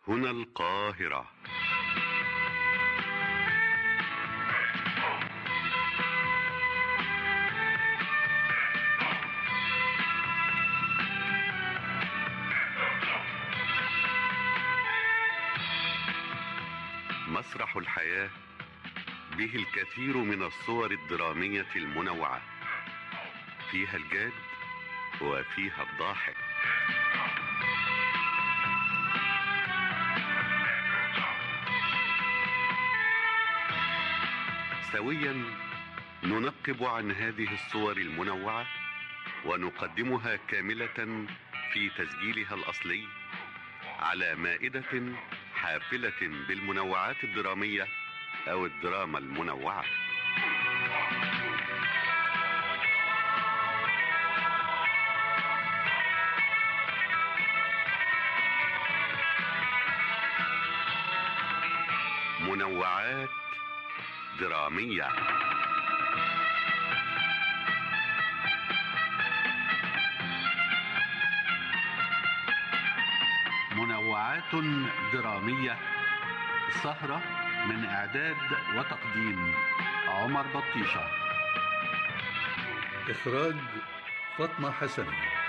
هنا القاهرة. مسرح الحياة به الكثير من الصور الدرامية المنوعة، فيها الجاد وفيها الضاحك. سويا ننقب عن هذه الصور المنوعة ونقدمها كاملة في تسجيلها الأصلي على مائدة حافلة بالمنوعات الدرامية أو الدراما المنوعة. منوعات درامية. منوعات درامية، سهرة من إعداد وتقديم عمر بطيشة، إخراج فاطمة حسن.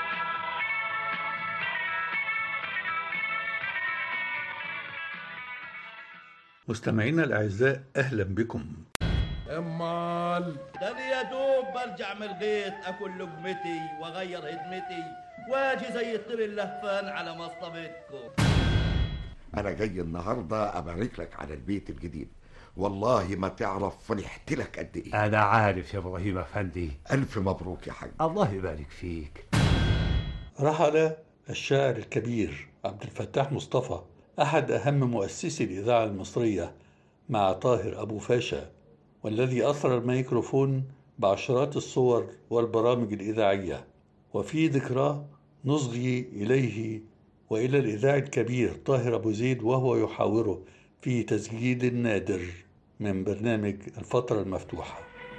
مستمعينا الأعزاء، أهلا بكم. امال ده يا دوب برجع من الغيط اكل لقمتي واغير هدمتي واجي زي الطير اللهفان على مصطبتكم. انا جاي النهارده ابارك لك على البيت الجديد، والله ما تعرف فرحت لك قد ايه. انا عارف يا ابراهيم افندي. الف مبروك يا حاج. الله يبارك فيك. رحل الشاعر الكبير عبد الفتاح مصطفى، أحد أهم مؤسسي الإذاعة المصرية، مع طاهر أبو فاشا، والذي أثر الميكروفون بعشرات الصور والبرامج الإذاعية. وفي ذكراه نصغي إليه وإلى الإذاعي الكبير طاهر أبو زيد وهو يحاوره في تسجيل نادر من برنامج الفترة المفتوحة.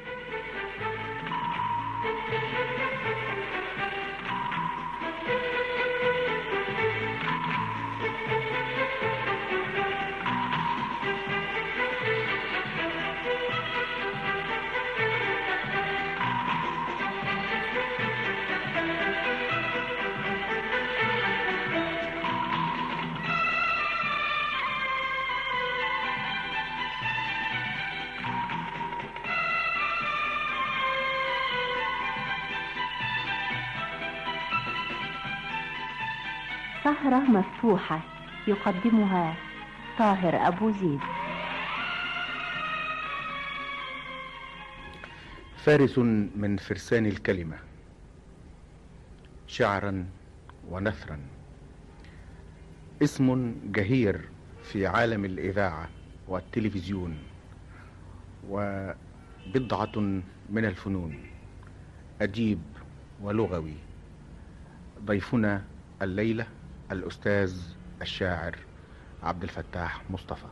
سهرة مفتوحة يقدمها طاهر أبو زيد. فارس من فرسان الكلمة، شعرا ونثرا، اسم جهير في عالم الإذاعة والتلفزيون، وبضعة من الفنون، أديب ولغوي. ضيفنا الليلة الأستاذ الشاعر عبد الفتاح مصطفى.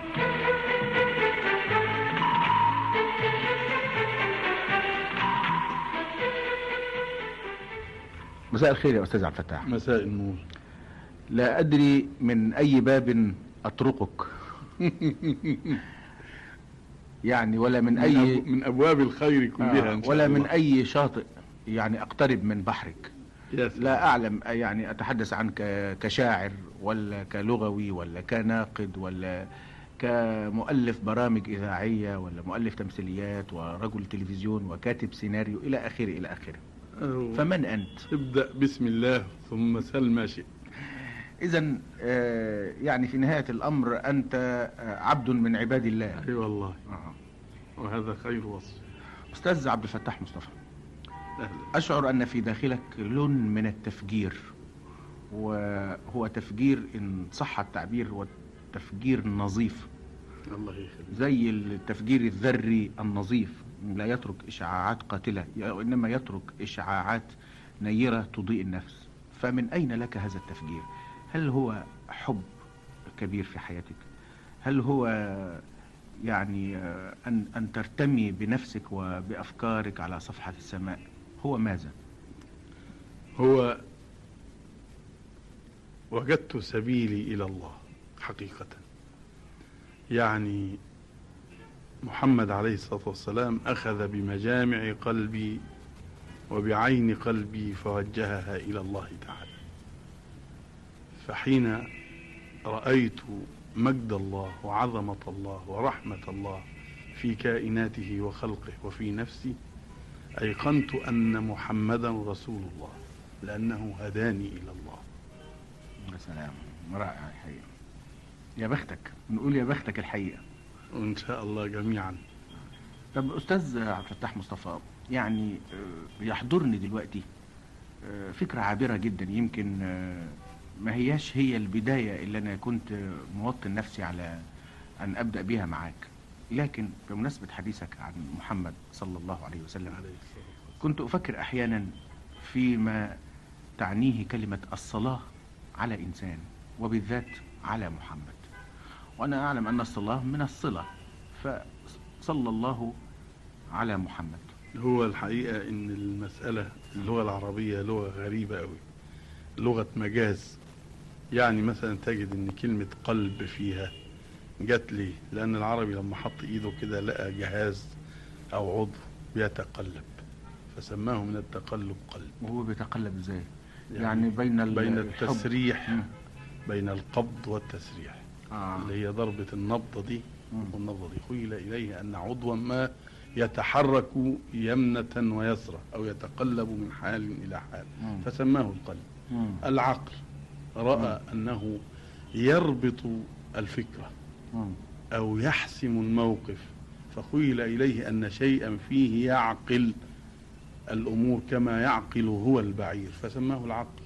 مساء الخير يا أستاذ عبد الفتاح. مساء النور. لا أدري من أي باب أطرقك يعني، ولا من أي من أبواب الخير كلها ولا من أي شاطئ يعني أقترب من بحرك. لا أعلم يعني أتحدث عنك كشاعر ولا كلغوي ولا كناقد ولا كمؤلف برامج إذاعية ولا مؤلف تمثيليات ورجل تلفزيون وكاتب سيناريو إلى آخره إلى آخره. فمن أنت؟ ابدأ بسم الله ثم سل ما شئت. إذن يعني في نهاية الأمر أنت عبد من عباد الله. أي والله. وهذا خير وصف. أستاذ عبد الفتاح مصطفى، أشعر أن في داخلك لون من التفجير، وهو تفجير إن صح التعبير والتفجير النظيف. الله يخليك. زي التفجير الذري النظيف، لا يترك إشعاعات قاتلة وإنما يترك إشعاعات نيرة تضيء النفس. فمن أين لك هذا التفجير؟ هل هو حب كبير في حياتك؟ هل هو يعني أن ترتمي بنفسك وبأفكارك على صفحة السماء؟ هو ماذا؟ هو وجدت سبيلي إلى الله حقيقة. يعني محمد عليه الصلاة والسلام أخذ بمجامع قلبي وبعين قلبي فوجهها إلى الله تعالى. فحين رأيت مجد الله وعظمة الله ورحمة الله في كائناته وخلقه وفي نفسي أيقنت أن محمدا رسول الله، لأنه هداني إلى الله. يا سلام، رائع الحقيقة. يا بختك، نقول يا بختك الحقيقة. وإن شاء الله جميعا. طب أستاذ عبد الفتاح مصطفى، يعني يحضرني دلوقتي فكرة عابرة جدا، يمكن ما هياش هي البداية اللي أنا كنت موطن نفسي على أن أبدأ بها معاك، لكن بمناسبة حديثك عن محمد صلى الله عليه وسلم كنت أفكر أحيانا فيما تعنيه كلمة الصلاة على إنسان، وبالذات على محمد. وأنا أعلم أن الصلاة من الصلة، فصلى الله على محمد. هو الحقيقة إن المسألة اللغة العربية لغة غريبة أوي، لغة مجاز. يعني مثلا تجد إن كلمة قلب فيها جت ليه؟ لأن العربي لما حط إيده كده لقى جهاز أو عضو بيتقلب، فسماه من التقلب قلب. وهو بيتقلب إزاي؟ يعني بين التسريح، بين القبض والتسريح، اللي هي ضربة النبضة دي والنبضة دي. خيل إليه أن عضوا ما يتحرك يمنة ويسرى أو يتقلب من حال إلى حال، فسماه القلب. العقل رأى أنه يربط الفكرة أو يحسم الموقف، فخيل إليه أن شيئا فيه يعقل الأمور كما يعقل هو البعير، فسماه العقل.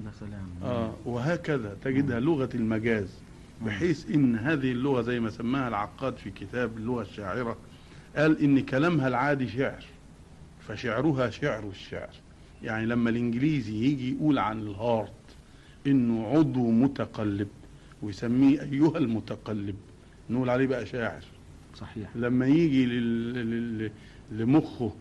وهكذا تجدها لغة المجاز، بحيث إن هذه اللغة زي ما سماها العقاد في كتاب اللغة الشاعرة، قال إن كلامها العادي شعر، فشعرها شعر الشعر. يعني لما الإنجليزي يجي يقول عن الهارت إنه عضو متقلب ويسميه أيها المتقلب، نقول عليه بقى شاعر. صحيح. لما يجي لمخه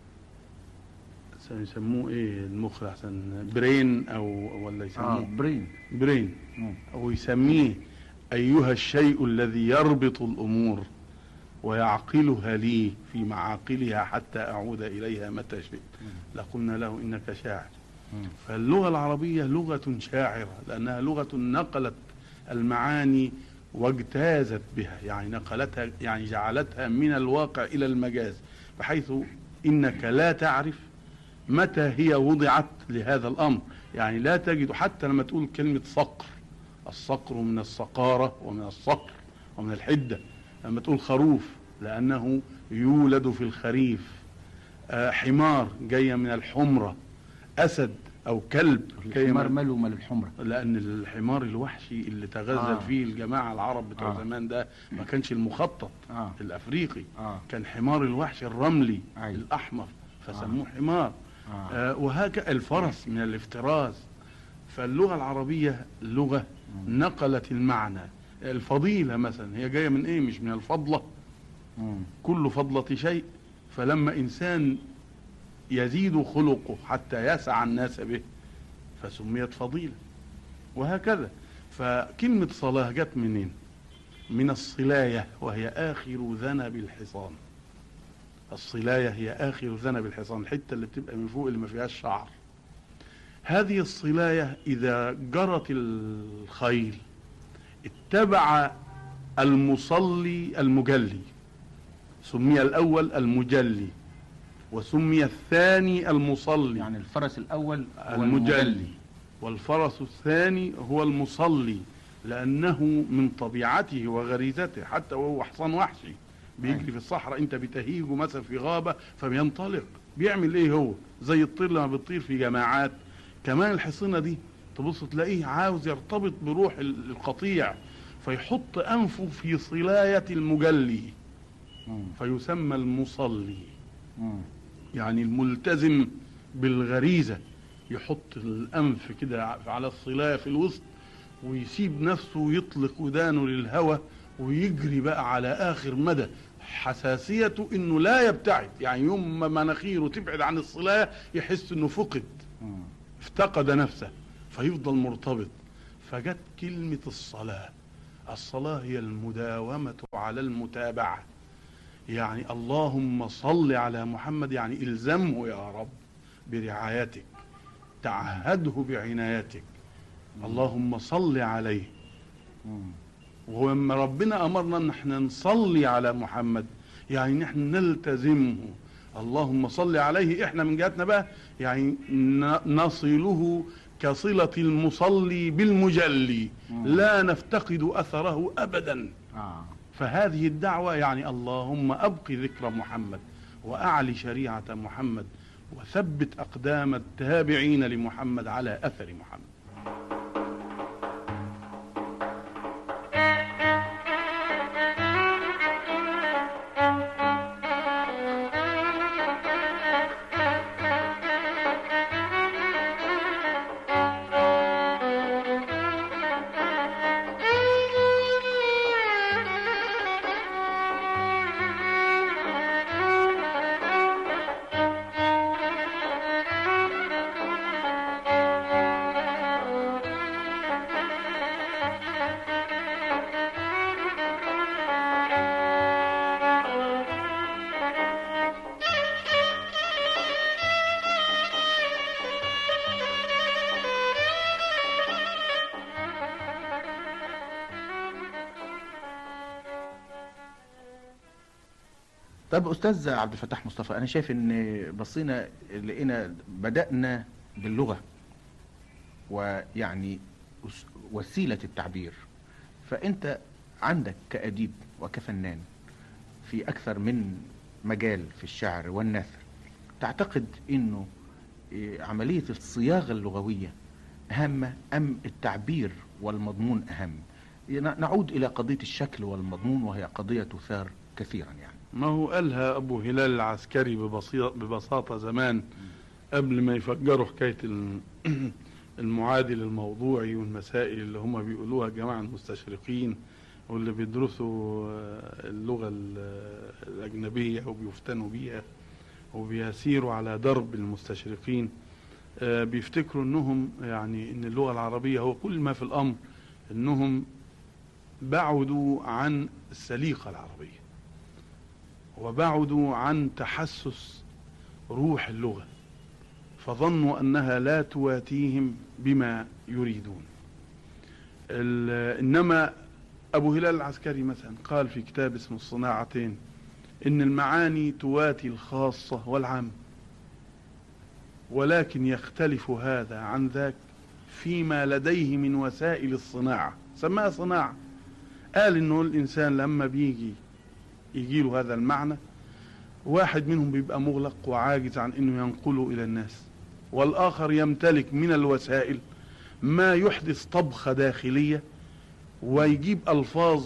يسموه ايه المخ احسن، برين او ولا يسموه برين او يسميه ايها الشيء الذي يربط الامور ويعقلها لي في معاقلها حتى اعود اليها متى شئت، لقلنا له انك شاعر. فاللغة العربية لغة شاعرة، لانها لغة نقلت المعاني واجتازت بها، يعني نقلتها، يعني جعلتها من الواقع الى المجاز، بحيث انك لا تعرف متى هي وضعت لهذا الأمر. يعني لا تجد حتى لما تقول كلمة صقر، الصقر من الصقارة ومن الصقر ومن الحدة. لما تقول خروف لأنه يولد في الخريف، حمار جاية من الحمرة، أسد أو كلب. الحمار ماله مال الحمرة؟ لأن الحمار الوحشي اللي تغزل فيه الجماعة العرب بتوع زمان ده ما كانش المخطط الأفريقي، كان حمار الوحش الرملي الأحمر، فسموه حمار. وهكذا الفرس من الافتراس. فاللغة العربية لغة نقلت المعنى. الفضيلة مثلا هي جاية من ايه؟ مش من الفضلة، كل فضلة شيء. فلما انسان يزيد خلقه حتى يسع الناس به فسميت فضيلة، وهكذا. فكلمة صلاة جت منين؟ من الصلاية، وهي آخر ذنب الحصان. الصلاية هي آخر ذنب الحصان، الحتة اللي بتبقى من فوق اللي ما فيهاش شعر. هذه الصلاية إذا جرت الخيل اتبع المصلي المجلي، سمي الأول المجلي وسمي الثاني المصلي. يعني الفرس الأول المجلي والفرس الثاني هو المصلي، لأنه من طبيعته وغريزته، حتى وهو حصان وحشي بيجري في الصحراء، انت بتهيجه مثلا في غابة فبينطلق، بيعمل ايه؟ هو زي الطير لما بتطير في جماعات. كمان الحصينة دي تبص تلاقيه عاوز يرتبط بروح القطيع، فيحط أنفه في صلاية المجلي فيسمى المصلي. يعني الملتزم بالغريزة يحط الأنف كده على الصلاية في الوسط ويسيب نفسه يطلق ودانه للهوى ويجري بقى على آخر مدى. حساسيته انه لا يبتعد، يعني يوم ما مناخيره تبعد عن الصلاة يحس انه فقد، افتقد نفسه، فيفضل مرتبط. فجت كلمة الصلاة، الصلاة هي المداومة على المتابعة. يعني اللهم صل على محمد، يعني الزمه يا رب برعايتك، تعهده بعنايتك، اللهم صل عليه. ولما ربنا امرنا ان احنا نصلي على محمد يعني نحن نلتزمه، اللهم صل عليه. احنا من جهتنا بقى يعني نصله كصلة المصلي بالمجلي، لا نفتقد اثره ابدا. فهذه الدعوة يعني اللهم ابق ذكر محمد واعلي شريعة محمد وثبت اقدام التابعين لمحمد على اثر محمد. طب أستاذ عبد الفتاح مصطفى، أنا شايف إن بصينا لقينا بدأنا باللغة ويعني وسيلة التعبير، فأنت عندك كأديب وكفنان في أكثر من مجال في الشعر والنثر، تعتقد إنه عملية الصياغة اللغوية أهم أم التعبير والمضمون أهم؟ نعود إلى قضية الشكل والمضمون وهي قضية تثار كثيرا. يعني ما هو قالها أبو هلال العسكري ببساطة زمان قبل ما يفجروا حكاية المعادل الموضوعي والمسائل اللي هم بيقولوها جماعة المستشرقين واللي بيدرسوا اللغة الأجنبية وبيفتنوا بيها وبيسيروا على درب المستشرقين. بيفتكروا انهم يعني ان اللغة العربية هو كل ما في الأمر انهم بعدوا عن السليقة العربية وبعدوا عن تحسس روح اللغة، فظنوا أنها لا تواتيهم بما يريدون. إنما أبو هلال العسكري مثلا قال في كتاب اسمه الصناعتين إن المعاني تواتي الخاصة والعام، ولكن يختلف هذا عن ذاك فيما لديه من وسائل الصناعة، سماها صناعة. قال إنه الإنسان لما بيجي يجيله هذا المعنى، واحد منهم بيبقى مغلق وعاجز عن انه ينقله الى الناس، والاخر يمتلك من الوسائل ما يحدث طبخة داخلية ويجيب الفاظ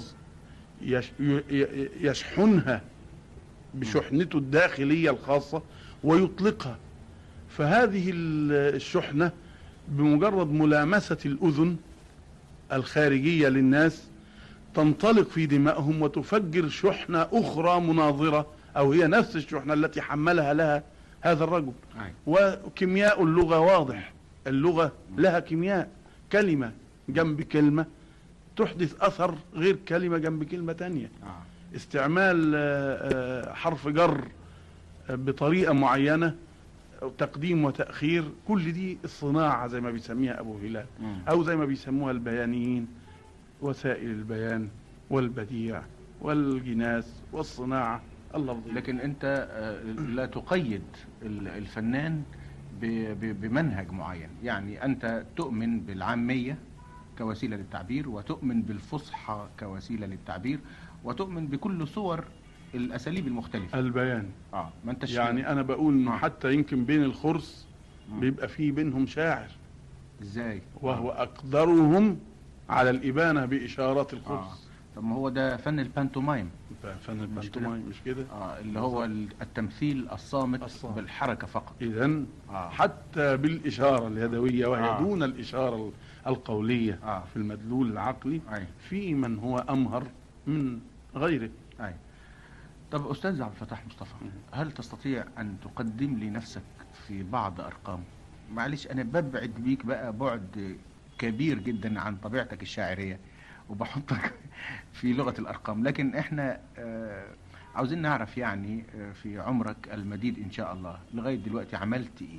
يشحنها بشحنته الداخلية الخاصة ويطلقها. فهذه الشحنة بمجرد ملامسة الأذن الخارجية للناس تنطلق في دمائهم وتفجر شحنة أخرى مناظرة، أو هي نفس الشحنة التي حملها لها هذا الرجل. وكيمياء اللغة واضح، اللغة لها كيمياء، كلمة جنب كلمة تحدث أثر غير كلمة جنب كلمة تانية. استعمال حرف جر بطريقة معينة، تقديم وتأخير، كل دي الصناعة زي ما بيسميها أبو هلال، أو زي ما بيسموها البيانيين وسائل البيان والبديع والجناس والصناعة اللفظية. لكن أنت لا تقيد الفنان بمنهج معين، يعني أنت تؤمن بالعامية كوسيلة للتعبير، وتؤمن بالفصحى كوسيلة للتعبير، وتؤمن بكل صور الأساليب المختلفة. البيان ما انتش يعني أنا بقول إنه حتى يمكن بين الخرس بيبقى فيه بينهم شاعر. إزاي؟ وهو أقدرهم على الإبانة بإشارات الخرس. طب ما هو ده فن البانتومايم. فن البانتومايم مش كده؟ اللي هو التمثيل الصامت بالحركة فقط. إذن حتى بالإشارة اليدوية وهي دون الإشارة القولية في المدلول العقلي في من هو أمهر من غيره. طب أستاذ عبد الفتاح مصطفى، هل تستطيع أن تقدم لي نفسك في بعض أرقام؟ معلش أنا ببعد بيك بقى بعد كبير جدا عن طبيعتك الشاعرية، وبحطك في لغة الأرقام، لكن احنا عاوزين نعرف يعني في عمرك المديد إن شاء الله لغاية دلوقتي عملت إيه؟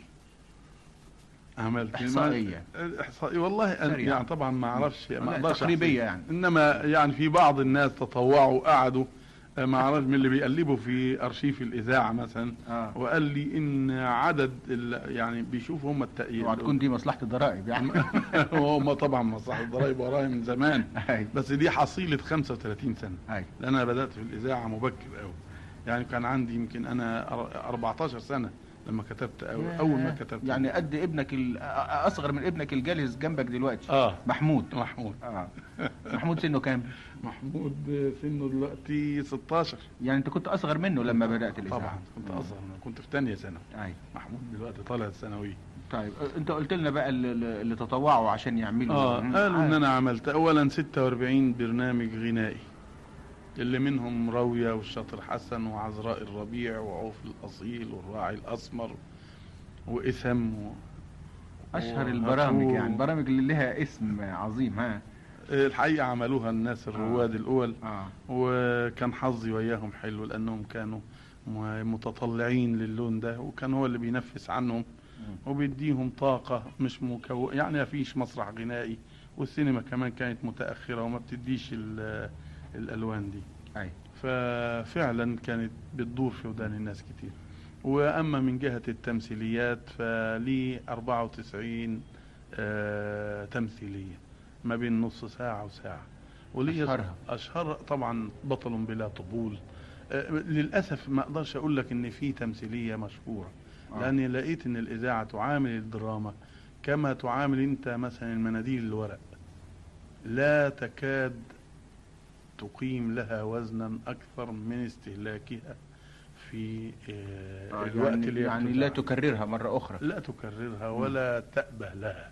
عملت إحصائية والله يعني طبعا ما أعرفش، ما أقدرش تقريبية يعني، إنما يعني في بعض الناس تطوعوا قعدوا ما أعرف من اللي بيقلبوا في أرشيف الإذاعة مثلا وقال لي إن عدد يعني بيشوفوا هم وهتكون دي مصلحة الضرائب يعني. هم طبعا مصلحة الضرائب ورايا من زمان، بس دي حصيلة 35 سنة، لأن أنا بدأت في الإذاعة مبكر أوي، يعني كان عندي يمكن أنا 14 سنة لما كتبت أول ما كتبت، يعني قد ابنك أصغر من ابنك الجالس جنبك دلوقتي. محمود. محمود سنه كام؟ محمود سنه دلوقتي 16. يعني انت كنت اصغر منه لما بدأت الإذاعة؟ طبعا كنت اصغر منه، كنت في ثانيه ثانوي. محمود دلوقتي طالع الثانوي. طيب انت قلت لنا بقى اللي تطوعوا عشان يعملوا قالوا ان انا عملت اولا 46 برنامج غنائي، اللي منهم راوية والشاطر حسن وعذراء الربيع وعوف الأصيل والراعي الأسمر وإثم أشهر البرامج، يعني البرامج اللي لها اسم عظيم. الحقيقة عملوها الناس الرواد الأول. وكان حظي وياهم حلو، لأنهم كانوا متطلعين للون ده، وكان هو اللي بينفس عنهم وبيديهم طاقة مش يعني مفيش مسرح غنائي، والسينما كمان كانت متأخرة وما بتديش الألوان دي. ففعلا كانت بتدور في ودان الناس كتير. وأما من جهة التمثيليات فلي 94 تمثيلية ما بين نص ساعة وساعة، ولي أشهر طبعا بطل بلا طبول. للأسف ما أقدرش أقول لك إن في تمثيلية مشهورة، لأني لقيت إن الإذاعة تعامل الدراما كما تعامل أنت مثلا المناديل الورق، لا تكاد تقيم لها وزنا أكثر من استهلاكها في الوقت اللي يعني لا تكررها مرة أخرى، لا تكررها ولا تأبه لها،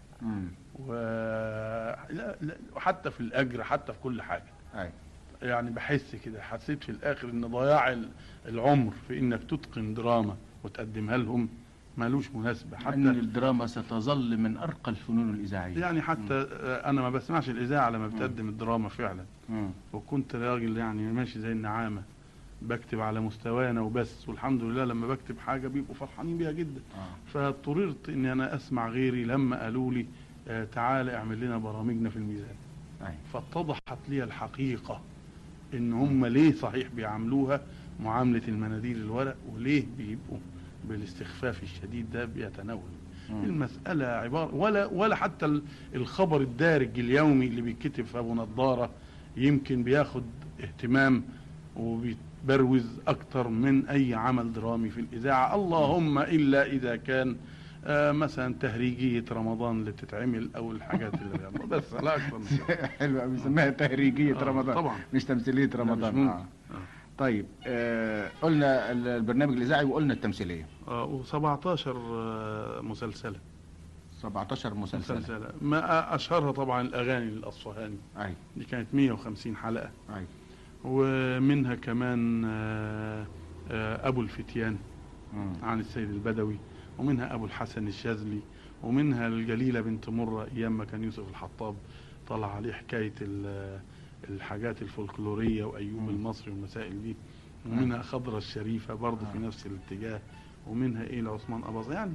وحتى في الأجر حتى في كل حاجة. يعني بحس كده، حسيت في الآخر إن ضياع العمر في إنك تتقن دراما وتقدمها لهم مالوش مناسبة، حتى إن الدراما ستظل من أرقى الفنون الإذاعية. يعني حتى أنا ما بسمعش الإذاعة لما بتقدم الدراما فعلا. وكنت راجل يعني ماشي زي النعامة، بكتب على مستوانا وبس، والحمد لله لما بكتب حاجة بيبقوا فرحانين بيها جدا. فاضطررت إني أنا أسمع غيري لما قالوا لي تعال اعمل لنا برامجنا في الميزان. فاتضحت لي الحقيقة إن هم ليه صحيح بيعاملوها معاملة المناديل الورق، وليه بيبقوا بالاستخفاف الشديد ده بيتناول المسألة عبارة ولا حتى الخبر الدارج اليومي اللي بيتكتب في أبو نضارة يمكن بياخد اهتمام وبيتبروز أكتر من أي عمل درامي في الإذاعة، اللهم إلا إذا كان مثلا تهريجية رمضان اللي بتتعمل أو الحاجات اللي بس لا أكثر من كده. حلوة بيسميها تهريجية رمضان طبعا، مش تمثيلية رمضان. طيب قلنا البرنامج الإذاعي وقلنا التمثيلية. و17 مسلسلة. 17 مسلسلة. ما أشهرها طبعا الأغاني الأصفهاني. دي كانت 150 حلقة. ومنها كمان أبو الفتيان عن السيد البدوي، ومنها أبو الحسن الشاذلي، ومنها الجليلة بنت مرة أيام ما كان يوسف الحطاب طلع عليه حكاية الحاجات الفولكلورية وأيوب المصري والمسائل دي، ومنها خضرة الشريفة برضه في نفس الاتجاه، ومنها لعثمان أباظة يعني.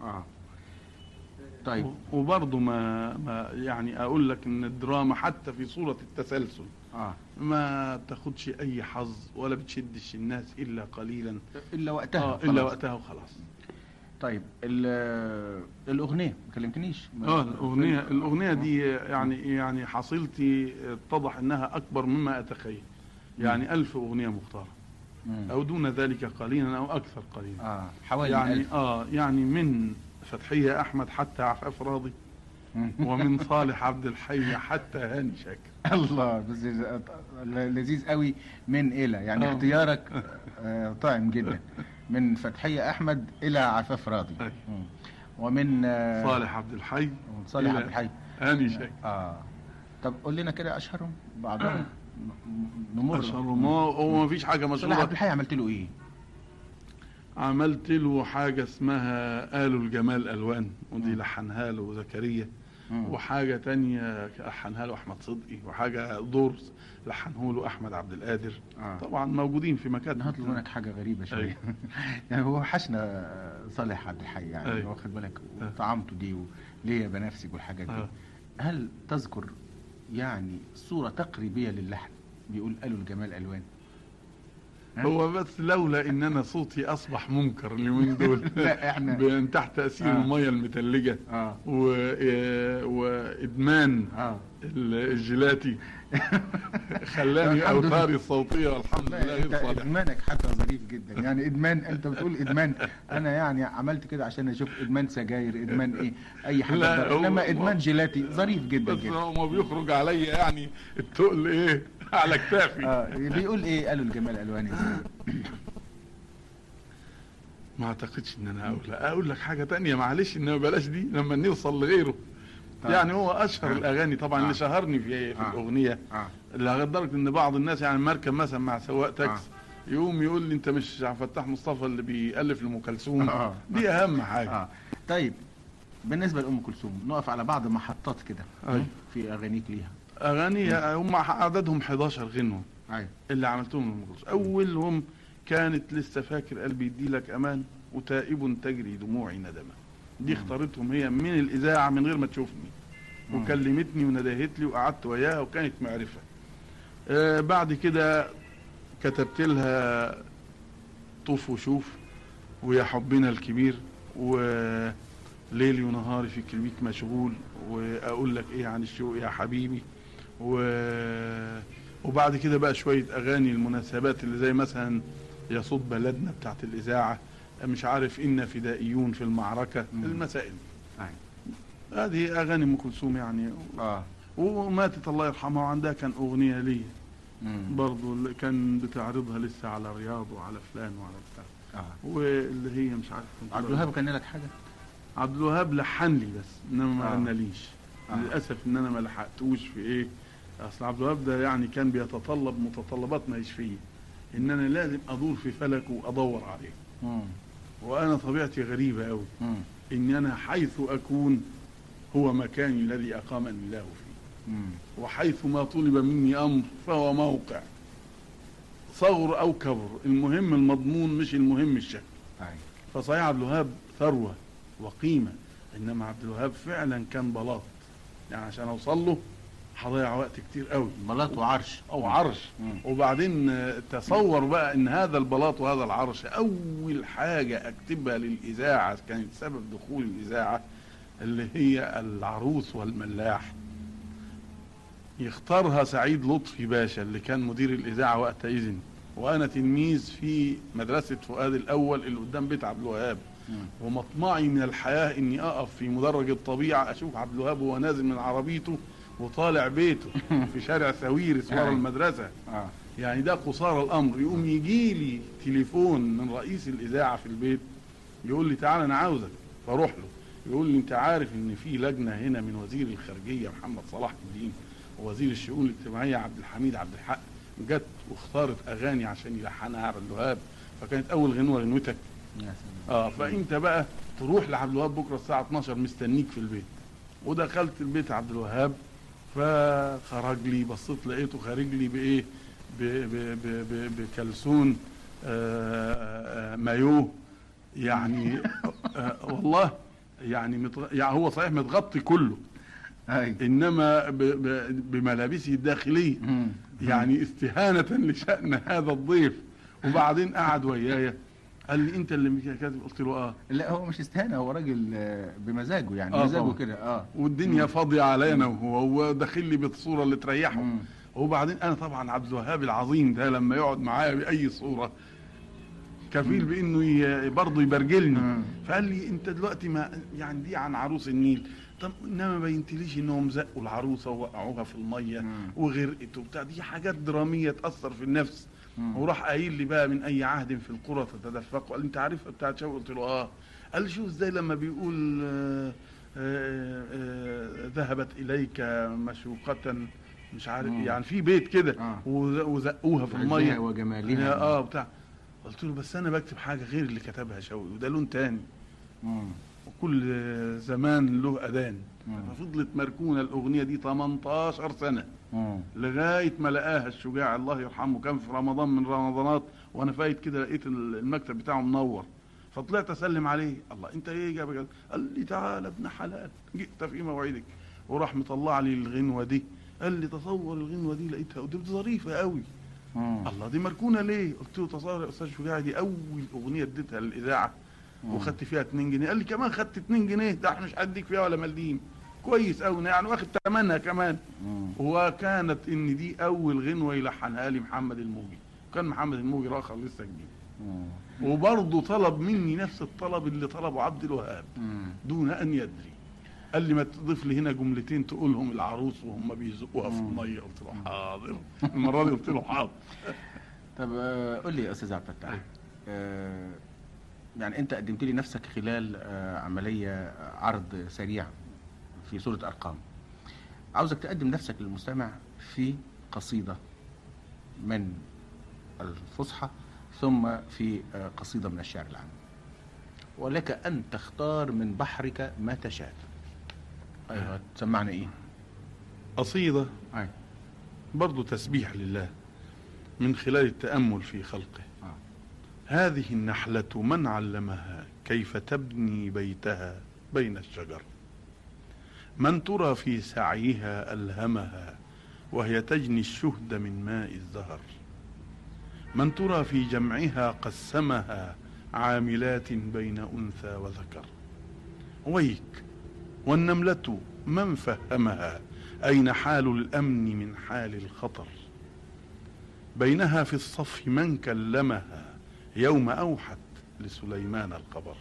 طيب وبرضه ما يعني أقول لك إن الدراما حتى في صورة التسلسل ما تاخدش أي حظ ولا بتشدش الناس إلا قليلا، إلا وقتها إلا وقتها وخلاص. طيب الأغنية ما كلمتنيش. الأغنية دي يعني حصيلتي اتضح إنها أكبر مما أتخيل، يعني 1000 أغنية مختارة أو دون ذلك قليلا أو أكثر قليلا. حوالي يعني 1000. يعني من فتحية أحمد حتى عفاف راضي، ومن صالح عبد الحي حتى هاني شاكر. الله، بس لذيذ قوي من إلى يعني اختيارك طعم جدا. من فتحية أحمد إلى عفاف راضي، ومن صالح عبد الحي هاني شاكر. طب قول لنا كده أشهرهم بعضهم نمر. أشهرهم هو مفيش حاجة مشهورة. صالح عبد الحي عملت له إيه؟ عملت له حاجة اسمها آل الجمال ألوان، ودي لحنها له زكريا، وحاجة تانية لحنها له أحمد صدقي، وحاجة دور لحنه له أحمد عبد القادر. طبعا موجودين في مكان. هطلب منك حاجة غريبة شوية. يعني هو وحشنا صالح عبد الحي يعني، واخد بالك، وطعامته دي وليه بنفسج والحاجات دي. هل تذكر يعني صورة تقريبية للحن بيقول قالوا الجمال ألوان؟ هو بس لولا ان انا صوتي اصبح منكر اليومين دول لا احنا من تحت تاثير الميه المتلجه وادمان الجيلاتي خلاني اوتاري الصوتيه والحمد لله غير صالح. ادمانك حتى ظريف جدا يعني. ادمان، انت بتقول ادمان، انا يعني عملت كده عشان اشوف ادمان سجاير، ادمان ايه، اي حاجه، انما ادمان جيلاتي ظريف جدا بس هو ما بيخرج عليا يعني التقل ايه على كتافي. بيقول ايه قالوا الجمال الوان ازاي؟ ما اعتقدش ان انا اقول لك حاجه تانية، معلش، انما بلاش دي لما نوصل لغيره. يعني هو اشهر الاغاني طبعا اللي شهرني في الاغنيه، لدرجه ان بعض الناس يعني مركب مثلا مع سواق تاكس يقوم يقول لي انت مش عبد الفتاح مصطفى اللي بيالف لام كلثوم؟ دي اهم حاجه. طيب بالنسبه لام كلثوم نقف على بعض محطات كده في اغانيك ليها. اغاني هم عددهم 11 غنوه اللي عملتهم لام كلثوم. اولهم كانت لسه فاكر قلبي يديلك امان وتائب تجري دموعي ندما. دي اختارتهم هي من الاذاعه من غير ما تشوفني، وكلمتني وندهت لي وقعدت وياها وكانت معرفه. بعد كده كتبت لها طوف وشوف، ويا حبنا الكبير، وليلي ونهاري في كلميك مشغول، واقول لك ايه عن الشوق يا حبيبي. وبعد كده بقى شويه اغاني المناسبات اللي زي مثلا يا صوت بلدنا بتاعت الاذاعه، مش عارف إن فدائيون في المعركة، المسائل هذه أغاني أم كلثوم يعني. وماتت الله يرحمها، وعندها كان أغنية لي برضو اللي كان بتعرضها لسه على رياض وعلى فلان وعلى بتاع واللي هي مش عارف. عبد الوهاب كان لك حاجة؟ عبد الوهاب لحن لي بس إنما ما غناليش. للأسف إن أنا ما لحقتوش في إيه. أصل عبد الوهاب ده يعني كان بيتطلب متطلبات ما فيه، إن أنا لازم أدور في فلكه وأدور عليه. وأنا طبيعتي غريبة أوي، إن أنا حيث أكون هو مكاني الذي أقامني الله فيه، وحيث ما طلب مني أمر فهو موقع، صغر أو كبر، المهم المضمون مش المهم الشكل. فصحيح عبد الوهاب ثروة وقيمة، إنما عبد الوهاب فعلا كان بلاط، يعني عشان أوصل له هضيع وقت كتير قوي. بلاط وعرش او عرش. وبعدين تصور بقى ان هذا البلاط وهذا العرش اول حاجة اكتبها للاذاعة كانت سبب دخول الاذاعة، اللي هي العروس والملاح. يختارها سعيد لطفي باشا اللي كان مدير الاذاعة وقتئذ، وانا تلميذ في مدرسة فؤاد الاول اللي قدام بيت عبد الوهاب، ومطمعي من الحياة اني اقف في مدرج الطبيعة اشوف عبد الوهاب وهو نازل من عربيته وطالع بيته في شارع سويرس ورا المدرسة. يعني ده قصار الأمر. يقوم يجي لي تليفون من رئيس الإذاعة في البيت يقول لي تعال أنا عاوزك، فاروح له يقول لي أنت عارف إن في لجنة هنا من وزير الخارجية محمد صلاح الدين ووزير الشؤون الاجتماعية عبد الحميد عبد الحق جت واختارت أغاني عشان يلحنها عبد الوهاب، فكانت أول غنوة غنوتك. فأنت بقى تروح لعبد الوهاب بكرة الساعة 12 مستنيك في البيت. ودخلت البيت عبد الوهاب، فخرج لي بصيت لقيته خارج لي بايه، بكلسون مايوه يعني. والله يعني يعني هو صحيح متغطي كله، انما بملابسه الداخليه، يعني استهانة لشأن هذا الضيف. وبعدين قعد ويايا قال لي انت اللي كاتب؟ قلت له لا هو مش استهانه، هو راجل بمزاجه يعني، مزاجه كده. والدنيا فاضيه علينا وهو داخل لي بالصوره اللي تريحه. وبعدين انا طبعا عبد الوهاب العظيم ده لما يقعد معايا باي صوره كفيل بانه برضه يبرجلني. فقال لي انت دلوقتي ما يعني دي عن عروس النيل، طب انما ما بينتليش انهم زقوا العروسه ووقعوها في الميه وغرقت وبتاع، دي حاجات دراميه تاثر في النفس. وراح قايل لي بقى من اي عهد في القرى تتدفق، قال لي انت عارفها بتاعت شوقي؟ قلت له قال لي شوف ازاي لما بيقول ذهبت اليك مشوقة مش عارف يعني في بيت كده وزقوها في الميه وجمالها بتاع. قلت له بس انا بكتب حاجه غير اللي كتبها شوقي وده لون تاني. وكل زمان له أذان. ففضلت مركونة الأغنية دي 18 سنة لغاية ما لقاها الشجاع الله يرحمه. كان في رمضان من رمضانات وأنا فايت كده لقيت المكتب بتاعه منور، فطلعت أسلم عليه. الله أنت إيه جابك؟ قال لي تعالى ابن حلال جئت في موعدك. وراح مطلع لي الغنوة دي، قال لي تصور الغنوة دي لقيتها ودي ظريفة قوي. الله دي مركونة ليه؟ قلت له تصور يا أستاذ شجاع دي أول أغنية اديتها للإذاعة وخدت فيها 2 جنيه. قال لي كمان خدت 2 جنيه؟ ده احنا مش هديك فيها ولا مليم. كويس قوي يعني واخد ثمنها كمان. وكانت ان دي اول غنوه يلحنها لي محمد الموجي. كان محمد الموجي راخر لسه جديد، وبرضه طلب مني نفس الطلب اللي طلبه عبد الوهاب دون ان يدري. قال لي ما تضيف لي هنا جملتين تقولهم العروس وهم بيزقوها في الميه. قلت له حاضر. المره دي قلت له حاضر. طب قول لي يا استاذ عبد الفتاح، يعني انت قدمت لي نفسك خلال عمليه عرض سريع في صورة أرقام. عاوزك تقدم نفسك للمستمع في قصيدة من الفصحى ثم في قصيدة من الشعر العام، ولك أن تختار من بحرك ما تشاء. أيوة تسمعنا إيه؟ قصيدة برضو تسبيح لله من خلال التأمل في خلقه. هذه النحلة من علمها كيف تبني بيتها بين الشجر؟ من ترى في سعيها ألهمها وهي تجني الشهد من ماء الزهر؟ من ترى في جمعها قسمها عاملات بين أنثى وذكر؟ ويك والنملة من فهمها أين حال الأمن من حال الخطر؟ بينها في الصف من كلمها يوم أوحت لسليمان القبر.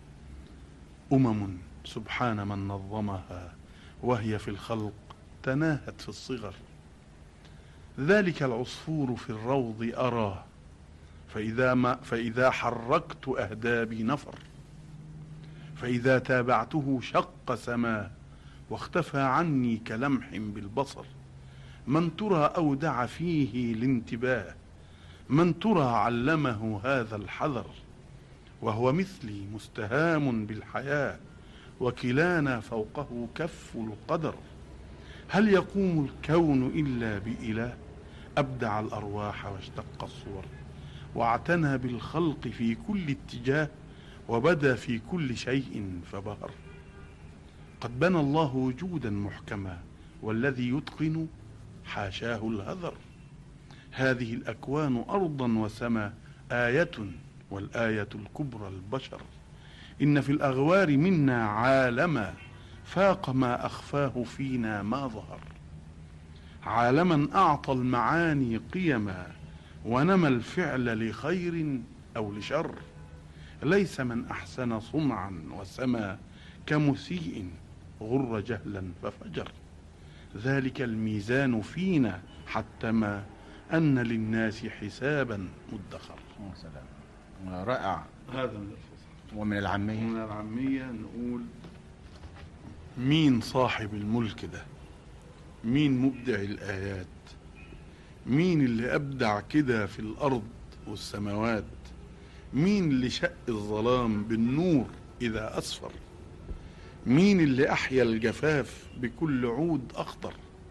أمم سبحان من نظمها وهي في الخلق تناهت في الصغر. ذلك العصفور في الروض أراه فإذا حركت أهدابي نفر، فإذا تابعته شق سماه واختفى عني كلمح بالبصر. من ترى أودع فيه الانتباه، من ترى علمه هذا الحذر، وهو مثلي مستهام بالحياة وكلانا فوقه كف القدر. هل يقوم الكون إلا بإله أبدع الأرواح واشتق الصور واعتنى بالخلق في كل اتجاه وبدا في كل شيء فبهر؟ قد بنى الله وجودا محكما والذي يتقن حاشاه الهذر. هذه الأكوان أرضا وسما آية والآية الكبرى البشر. إن في الأغوار منا عالما فاق ما أخفاه فينا ما ظهر. عالما أعطى المعاني قيما ونمى الفعل لخير أو لشر. ليس من أحسن صنعا وسما كمسيء غر جهلا ففجر. ذلك الميزان فينا حتى ما أن للناس حسابا مدخر. سلام رائع. هذا من الفصل. ومن العامية؟ من العامية نقول مين صاحب الملك ده؟ مين مبدع الآيات؟ مين اللي أبدع كده في الأرض والسماوات؟ مين اللي شق الظلام بالنور إذا أسفر؟ مين اللي أحيا الجفاف بكل عود أخضر؟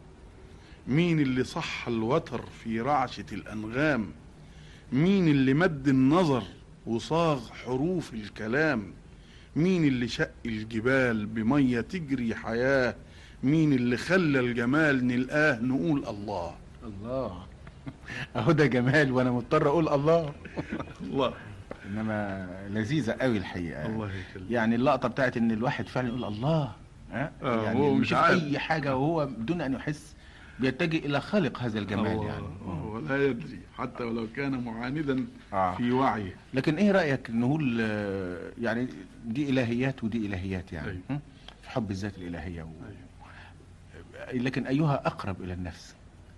مين اللي صح الوتر في رعشة الأنغام؟ مين اللي مد النظر وصاغ حروف الكلام؟ مين اللي شق الجبال بمية تجري حياة؟ مين اللي خلى الجمال نلقاه نقول الله الله؟ اهو ده جمال وانا مضطر اقول الله. الله. انما لذيذه قوي الحقيقه. الله يخليك. يعني اللقطه بتاعت ان الواحد فعلا يقول الله، يعني هو مش عارف اي حاجه وهو بدون ان يحس بيتجه الى خالق هذا الجمال. يعني هو لا يدري حتى ولو كان معاندا في وعيه. لكن ايه رايك نقول يعني دي الهيات ودي الهيات يعني. أيوه. في حب الذات الالهيه لكن ايها اقرب الى النفس؟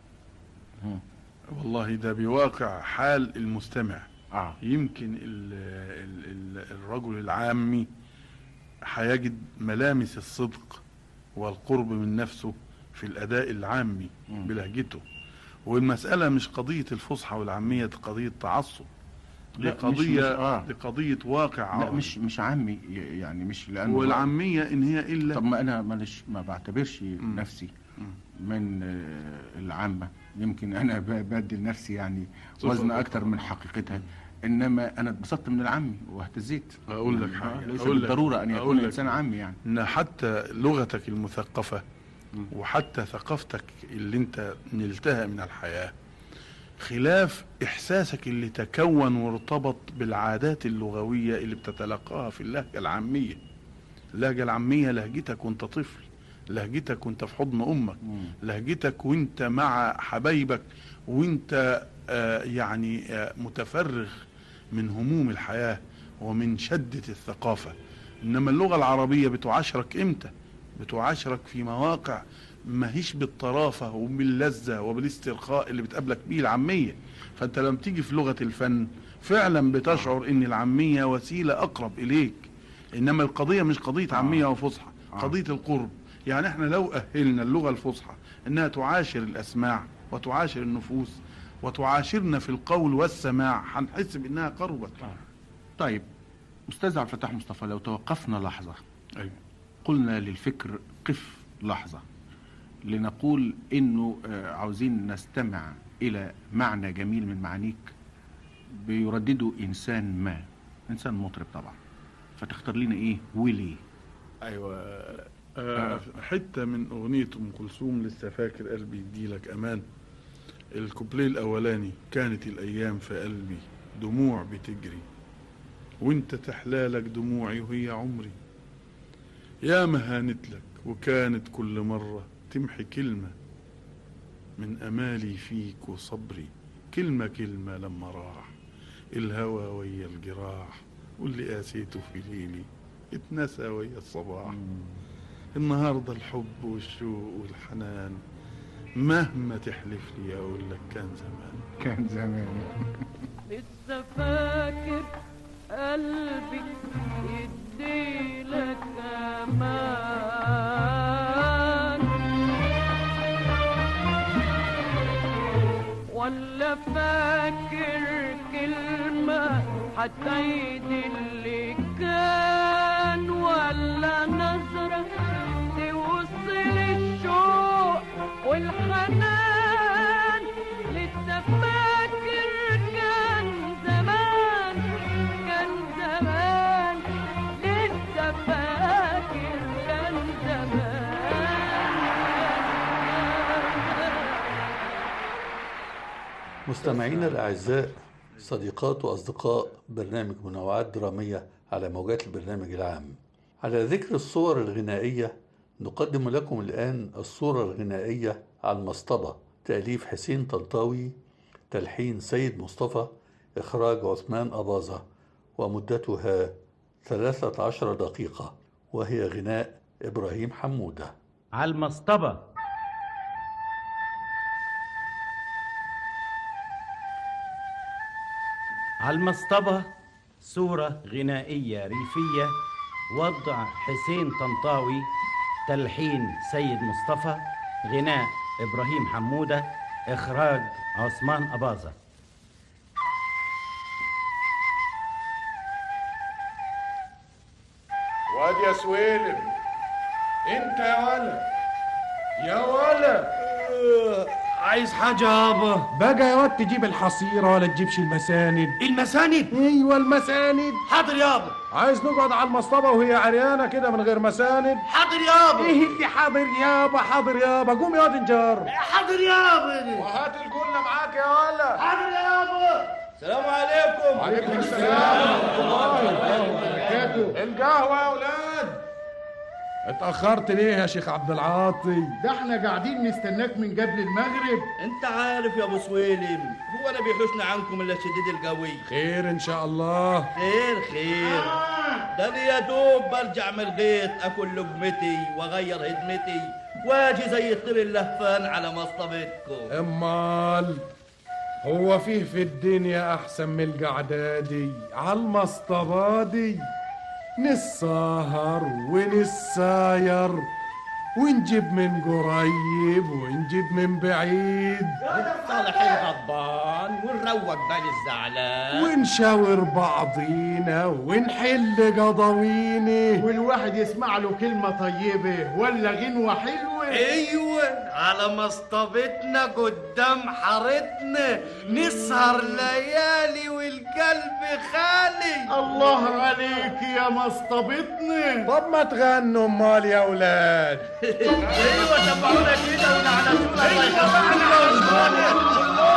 والله ده بواقع حال المستمع. يمكن الرجل العامي هيجد ملامس الصدق والقرب من نفسه في الأداء العامي بلهجته. والمسألة مش قضية الفصحى والعامية، قضية تعصب. لقضية واقع. لا مش عامي، يعني مش لأنه والعامية إن هي إلا. طب ما أنا ما بعتبرش نفسي من العامة، يمكن أنا بدي لنفسي يعني وزن أكتر من حقيقتها، إنما أنا اتبسطت من العامي واهتزيت. أقول لك حاجة، ليس بالضرورة أن يكون إنسان عامي يعني. إن حتى لغتك المثقفة وحتى ثقافتك اللي أنت نلتها من الحياة خلاف إحساسك اللي تكون وارتبط بالعادات اللغوية اللي بتتلقاها في اللهجة العامية. اللهجة العامية لهجتك وانت طفل، لهجتك وانت في حضن أمك، لهجتك وانت مع حبايبك وانت متفرغ من هموم الحياة ومن شدة الثقافة. إنما اللغة العربية بتعاشرك إمتى؟ بتعاشرك في مواقع ما هيش بالطرافة وباللذة وبالاسترخاء اللي بتقابلك بيه العامية. فأنت لما تيجي في لغة الفن فعلا بتشعر إن العامية وسيلة أقرب إليك، إنما القضية مش قضية عامية وفصحى، قضية القرب. يعني احنا لو أهلنا اللغة الفصحى إنها تعاشر الأسماع وتعاشر النفوس وتعاشرنا في القول والسماع هنحس بإنها قربت. طيب أستاذ عبد الفتاح مصطفى، لو توقفنا لحظة، أيوة، قلنا للفكر قف لحظة لنقول إنه عاوزين نستمع إلى معنى جميل من معانيك بيردده إنسان مطرب طبعا، فتختار لنا إيه وليه؟ أيوة، حتة من أغنية أم كلثوم لسه فاكر قلبي يديلك أمان. الكوبليه الأولاني: كانت الأيام في قلبي دموع بتجري وانت تحلالك دموعي وهي عمري، يا مهانت لك وكانت كل مرة تمحي كلمة من أمالي فيك وصبري، كلمة كلمة لما راح الهوى ويا الجراح واللي قاسيته في ليلي اتنسى ويا الصباح. النهاردة الحب والشوق والحنان مهما تحلف لي أقول لك كان زمان. لسه فاكر قلبي يديلك أمان، ولا فاكر كلمة هتعيد اللي كان، ولا نظرة توصل الشوق والحنان. لسه فاكر كان زمان، لسه فاكر كان زمان. مستمعينا الأعزاء، صديقات وأصدقاء برنامج منوعات درامية على موجات البرنامج العام، على ذكر الصور الغنائية نقدم لكم الآن الصورة الغنائية على المصطبة، تأليف حسين طنطاوي، تلحين سيد مصطفى، إخراج عثمان أباظة، ومدتها 13 دقيقة، وهي غناء إبراهيم حمودة. على المصطبة. على المصطبة، صورة غنائية ريفية، وضع حسين طنطاوي، تلحين سيد مصطفى، غناء إبراهيم حمودة، إخراج عثمان أباظة. واد يا سويلم، انت يا ولا عايز حاجة يابا؟ بقى يا واد تجيب الحصيرة ولا تجيبش المساند؟ ايوه المساند. حاضر يابا. عايز نقعد على المصطبة وهي عريانة كده من غير مساند؟ حاضر يابا. ايه اللي حاضر يابا؟ قوم يا واد انجار. حاضر يابا. وهات الجلة معاك يا ولا. حاضر يابا. السلام عليكم. وعليكم السلام ورحمة الله وبركاته. القهوة يا ولاد. اتأخرت ليه يا شيخ عبد العاطي؟ ده احنا قاعدين نستناك من قبل المغرب. انت عارف يا ابو سويلم، هو انا بيحوشنا عنكم الا الشديد القوي. خير ان شاء الله. خير. ده انا يا دوب برجع من الغيط اكل لقمتي واغير هدمتي واجي زي الطير اللهفان على مصطبتكم. امال هو فيه في الدنيا احسن من القعده دي على المصطبه دي؟ نسهر ونساير ونجيب من قريب ونجيب من بعيد، ونصالح الغضبان ونروق بال الزعلان، ونشاور بعضينا ونحل قضاوينه، والواحد يسمع له كلمة طيبة ولا غنوة حلوة. ايوه على مصطبتنا قدام حارتنا نسهر ليالي والقلب خالي. الله عليك يا مصطبتنا. طب ما تغنوا امال يا اولاد. ايوه تبعونا كده ونعنشونا. ايوه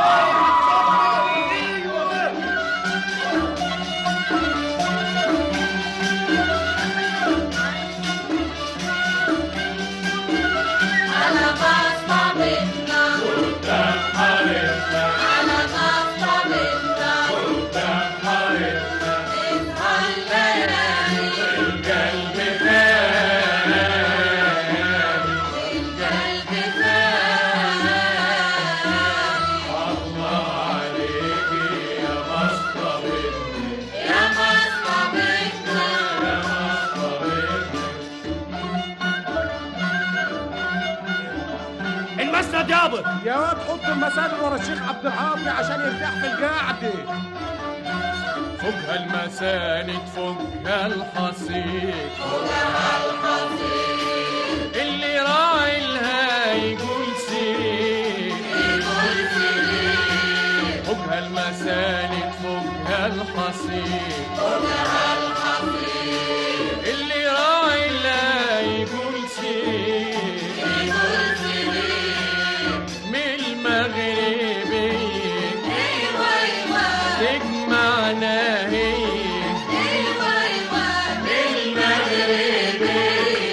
يا واد حط المسائل ورا الشيخ عبد العاطي عشان يرتاح في القعده. فوقها المساند فوقها الحصيد، فوقها الحصيد اللي راعي لها يقول سيري، يقول سيري. فوقها المساند فوقها الحصيد، فوقها الحصيد اللي راعي لها يقول سيري، يقول سيري. المغربي ايوه ايوه تجمعنا هي، ايوه ايوه بالمغربي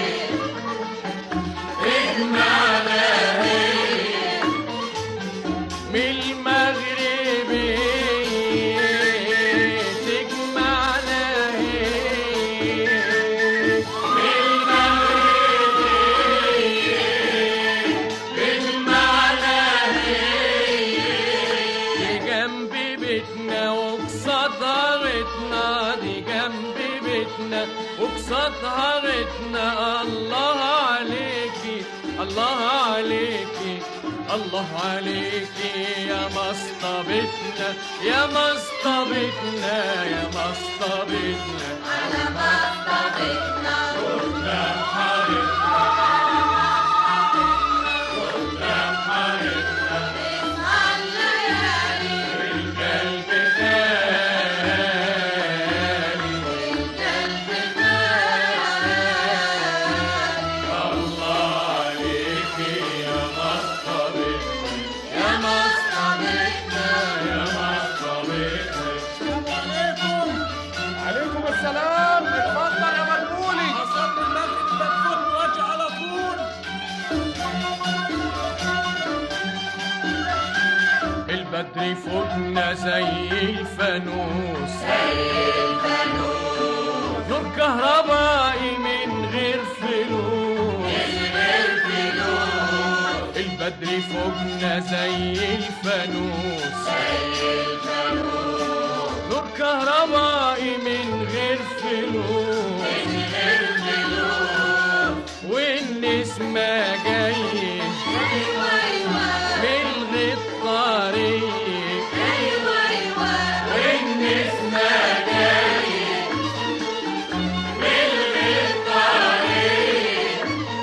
تجمعنا هي، من المغربي تجمعنا هي، من وقصاد هارتنا. الله عليكي الله عليكي الله عليكي يا مصطبتنا يا مصطبتنا يا مصطبتنا على مصطبتنا قدام حارتنا قدام حارتنا نسهر الليالي والقلب خالي والقلب خالي. الله عليكي يا مصطبتنا يا مصطبتنا يا مصطبتنا. عليكم السلام. اتفضل يا مرمولي. اصلي المغرب بدخل واجي على طول. البدر فوقنا زي الفانوس زي الفانوس نور كهربائي من غير فلوس من غير فلوس. البدر فوقنا زي الفانوس زي الفانوس نور كهربائي من غير فلوس من غير فلوس. والنسمة جاي ايوه ايوه ملغي الطريق ايوه ايوه والنسمة جاي ملغي الطريق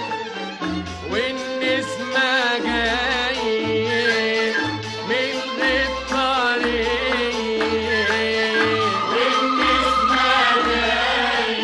والنسمة جاي ملغي الطريق والنسمة جاي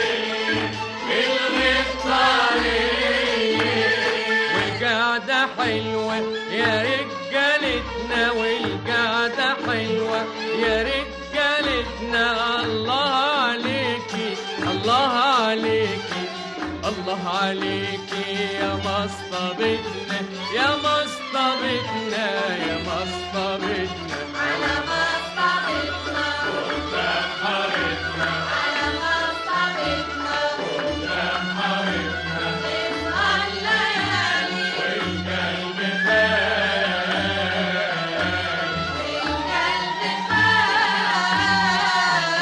ملغي الطريق والقعدة حلوة يا رجالتنا والقعدة حلوة يا رجالتنا. الله عليكي الله عليكي الله عليكي يا مصطبتنا يا مصطبتنا يا مصطبتنا على مصطبتنا قدام حارتنا على مصطبتنا قدام حارتنا نسهر الليالي والقلب خالي والقلب خالي.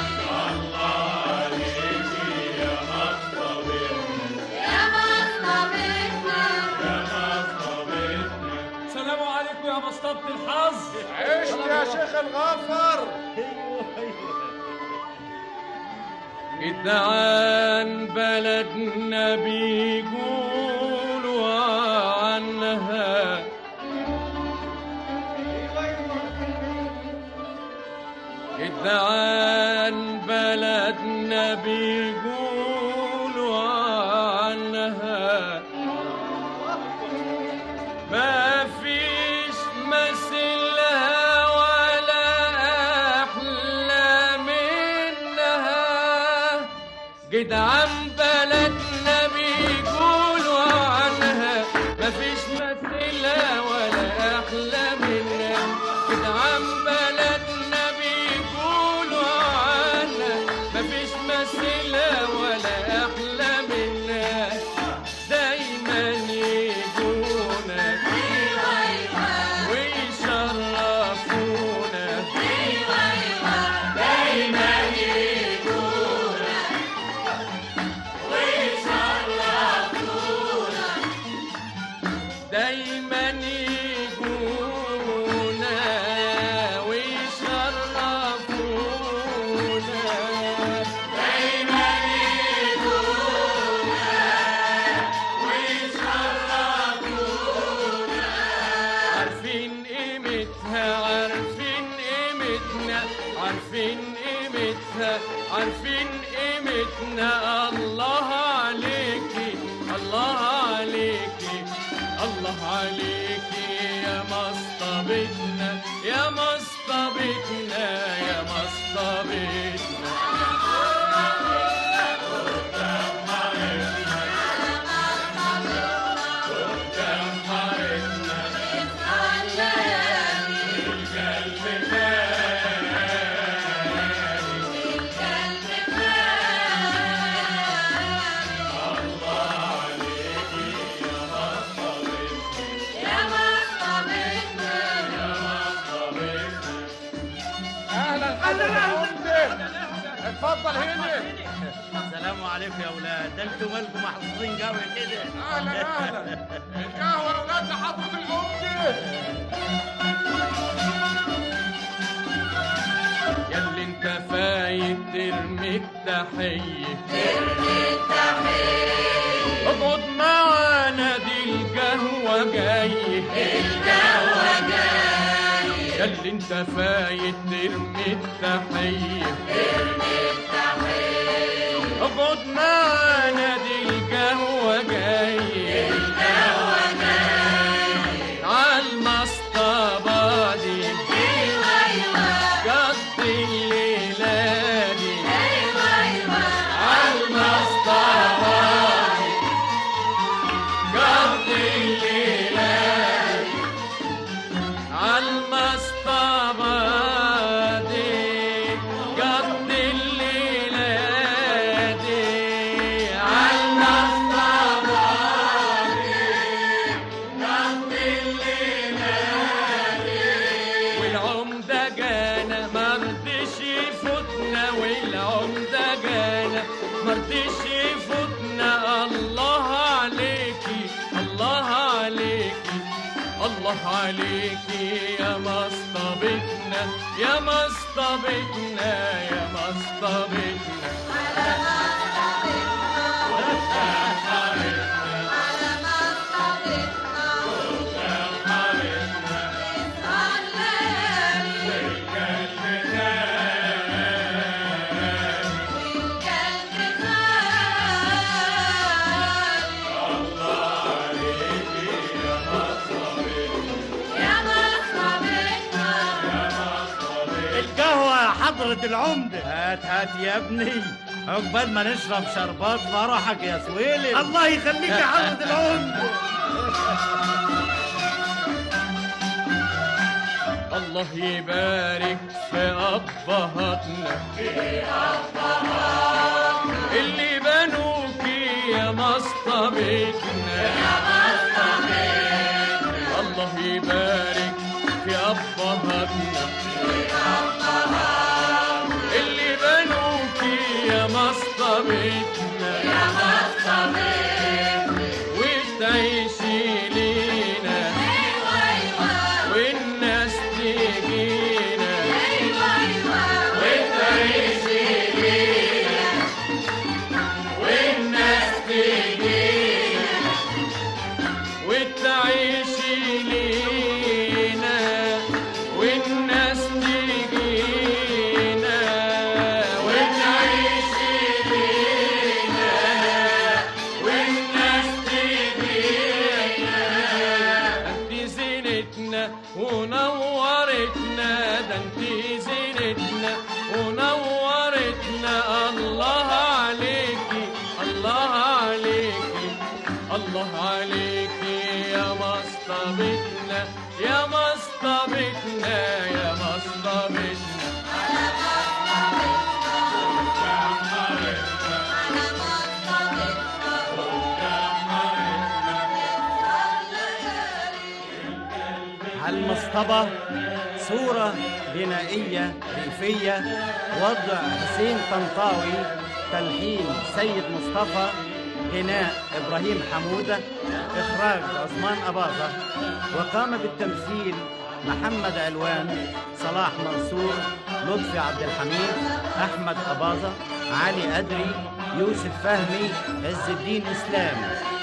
الله عليكي يا مصطبتنا يا مصطبتنا عليكم يا مصطبة الحظ. عشت يا شيخ الغفر. جدعان بلدنا بيقولوا عنها جدعان بلدنا بيقولوا عنها ما فيش مثلها ولا أحلى منها. جدعان بلدنا بيقولوا عنها ما فيش مثلها ولا أحلى منها. جدعان بلدنا بيقولوا عنها ما فيش مثلها ولا أحلى منها. دايما يجونا ويشرفونا دايما يجونا ويشرفونا دايما يجونا ويشرفونا دايما يجونا ويشرفونا. عارفين قيمتها عارفين قيمتنا عارفين قيمتها عارفين قيمتنا. الله عليكي الله عليكي الله عليكي يا مصطبتنا يا مصطبتنا يا مصطبتنا. اتفضل هنا. السلام عليكم يا اولاد. ده انتوا مالكم محظوظين قوي كده. اهلا اهلا. القهوه يا اولاد لحضره الامه. ياللي انت فايت ترمي التحيه ترمي التحيه. اقعد معانا دي القهوه جايه القهوه جايه. ياللي انت فايت ترمي التحيه ترمي التحيه. اقعد معانا دي القهوه جايه القهوه جايه. عالمصطبه دي ايوه ايوه قضي الليله دي ايوه ايوه عالمصطبه دي قضي الليله دي عالمصطبه دي قضي الليله دي عالمصطبه دي قضي الليله دي. والعمده جانا مرضيش يفوتنا والعمده جانا مرضيش يفوتنا. الله عليكي الله عليكي الله عليكي يا مصطبتنا يا مصطبتنا يا مصطبتنا. القهوة يا حضرة العمدة. هات هات يا ابني عقبال ما نشرب شربات فرحك يا سويلم. الله يخليك يا حضرة العمدة. الله يبارك في أبهاتنا اللي بنوكي يا مصطبتنا. الله يبارك في أبهاتنا اللي بنوكي يا مصطبتنا وتعيشي لينا زينتنا ونورتنا، ده انتي زينتنا ونورتنا. الله عليكي الله عليكي الله عليكي يا مصطبتنا يا مصطبتنا يا مصطبتنا. المصطبة صورة غنائية ريفية، وضع حسين طنطاوي، تلحين سيد مصطفى، غناء إبراهيم حمودة، إخراج عثمان أباظة. وقام بالتمثيل محمد علوان، صلاح منصور، لطفي عبد الحميد، أحمد أباظة، علي أدري، يوسف فهمي، عز الدين إسلام.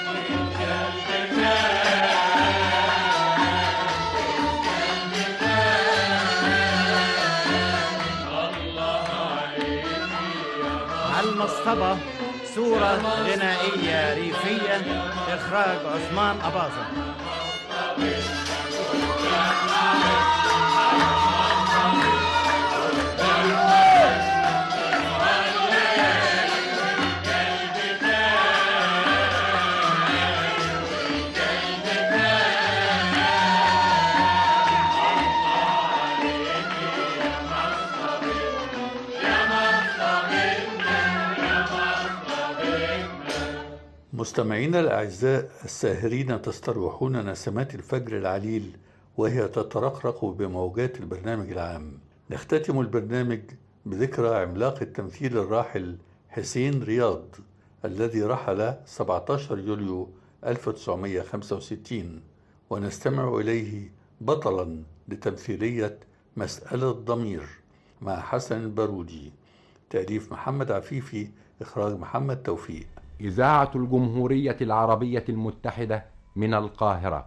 المصطبة صورة غنائية ريفية، إخراج عثمان أباظة. مستمعينا الأعزاء الساهرين، تستروحون نسمات الفجر العليل وهي تترقرق بموجات البرنامج العام. نختتم البرنامج بذكرى عملاق التمثيل الراحل حسين رياض الذي رحل 17 يوليو 1965، ونستمع إليه بطلا لتمثيلية مسألة ضمير مع حسن البارودي، تأليف محمد عفيفي، إخراج محمد توفيق. إذاعة الجمهورية العربية المتحدة من القاهرة.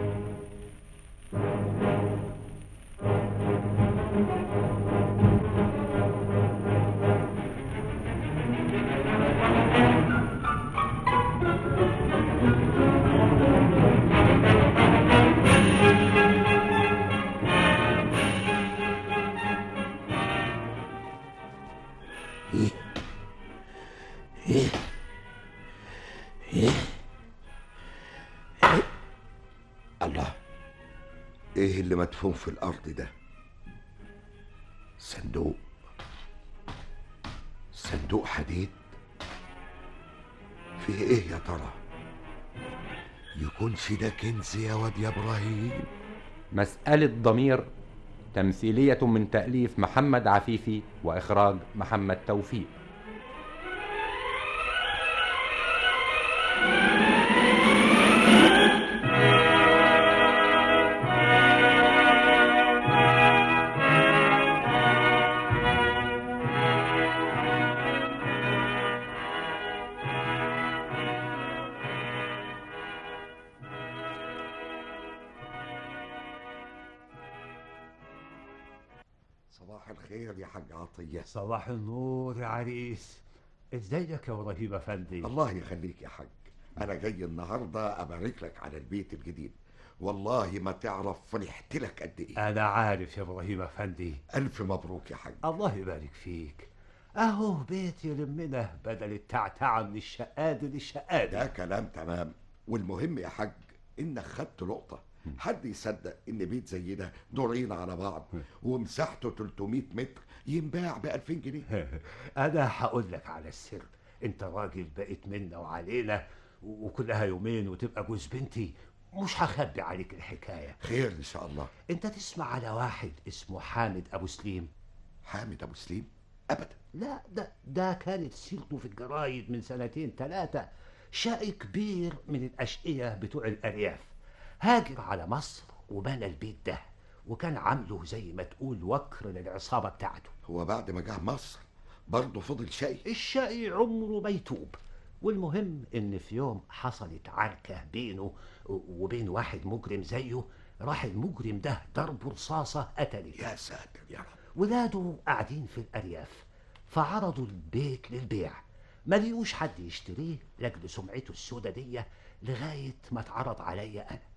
الله، ايه اللي مدفون في الارض ده؟ صندوق حديد. فيه ايه يا ترى؟ يكونش ده كنز يا واد يا ابراهيم؟ مسألة ضمير، تمثيلية من تأليف محمد عفيفي وإخراج محمد توفيق. صباح الخير يا حاج عطية. صباح النور يا عريس. ازيك يا ابراهيم افندي؟ الله يخليك يا حاج، انا جاي النهارده ابارك لك على البيت الجديد. والله ما تعرف فرحت لك قد ايه. انا عارف يا ابراهيم افندي. الف مبروك يا حاج. الله يبارك فيك. اهو بيت يلمنا بدل التعتعه من الشقاد للشقاد. ده كلام تمام، والمهم يا حاج انك خدت لقطه. حد يصدق ان بيت زي ده دورين على بعض ومساحته 300 متر ينباع ب 2000 جنيه؟ انا هقول لك على السر. انت راجل بقيت منا وعلينا وكلها يومين وتبقى جوز بنتي، مش هخبي عليك الحكايه. خير ان شاء الله. انت تسمع على واحد اسمه حامد ابو سليم؟ حامد ابو سليم؟ ابدا. لا، ده كانت سيرته في الجرايد من 2-3 سنين. شقي كبير من الاشقيه بتوع الارياف، هاجر على مصر وبنى البيت ده، وكان عامله زي ما تقول وكر للعصابه بتاعته. هو بعد ما جه مصر برضه فضل شقي؟ الشقي عمره ما يتوب. والمهم ان في يوم حصلت عركه بينه وبين واحد مجرم زيه، راح المجرم ده ضرب رصاصه قتله. يا ساتر يا رب. ولاده قاعدين في الارياف، فعرضوا البيت للبيع، ما لقوش حد يشتريه لاجل سمعته السودة دي، لغايه ما اتعرض عليا انا.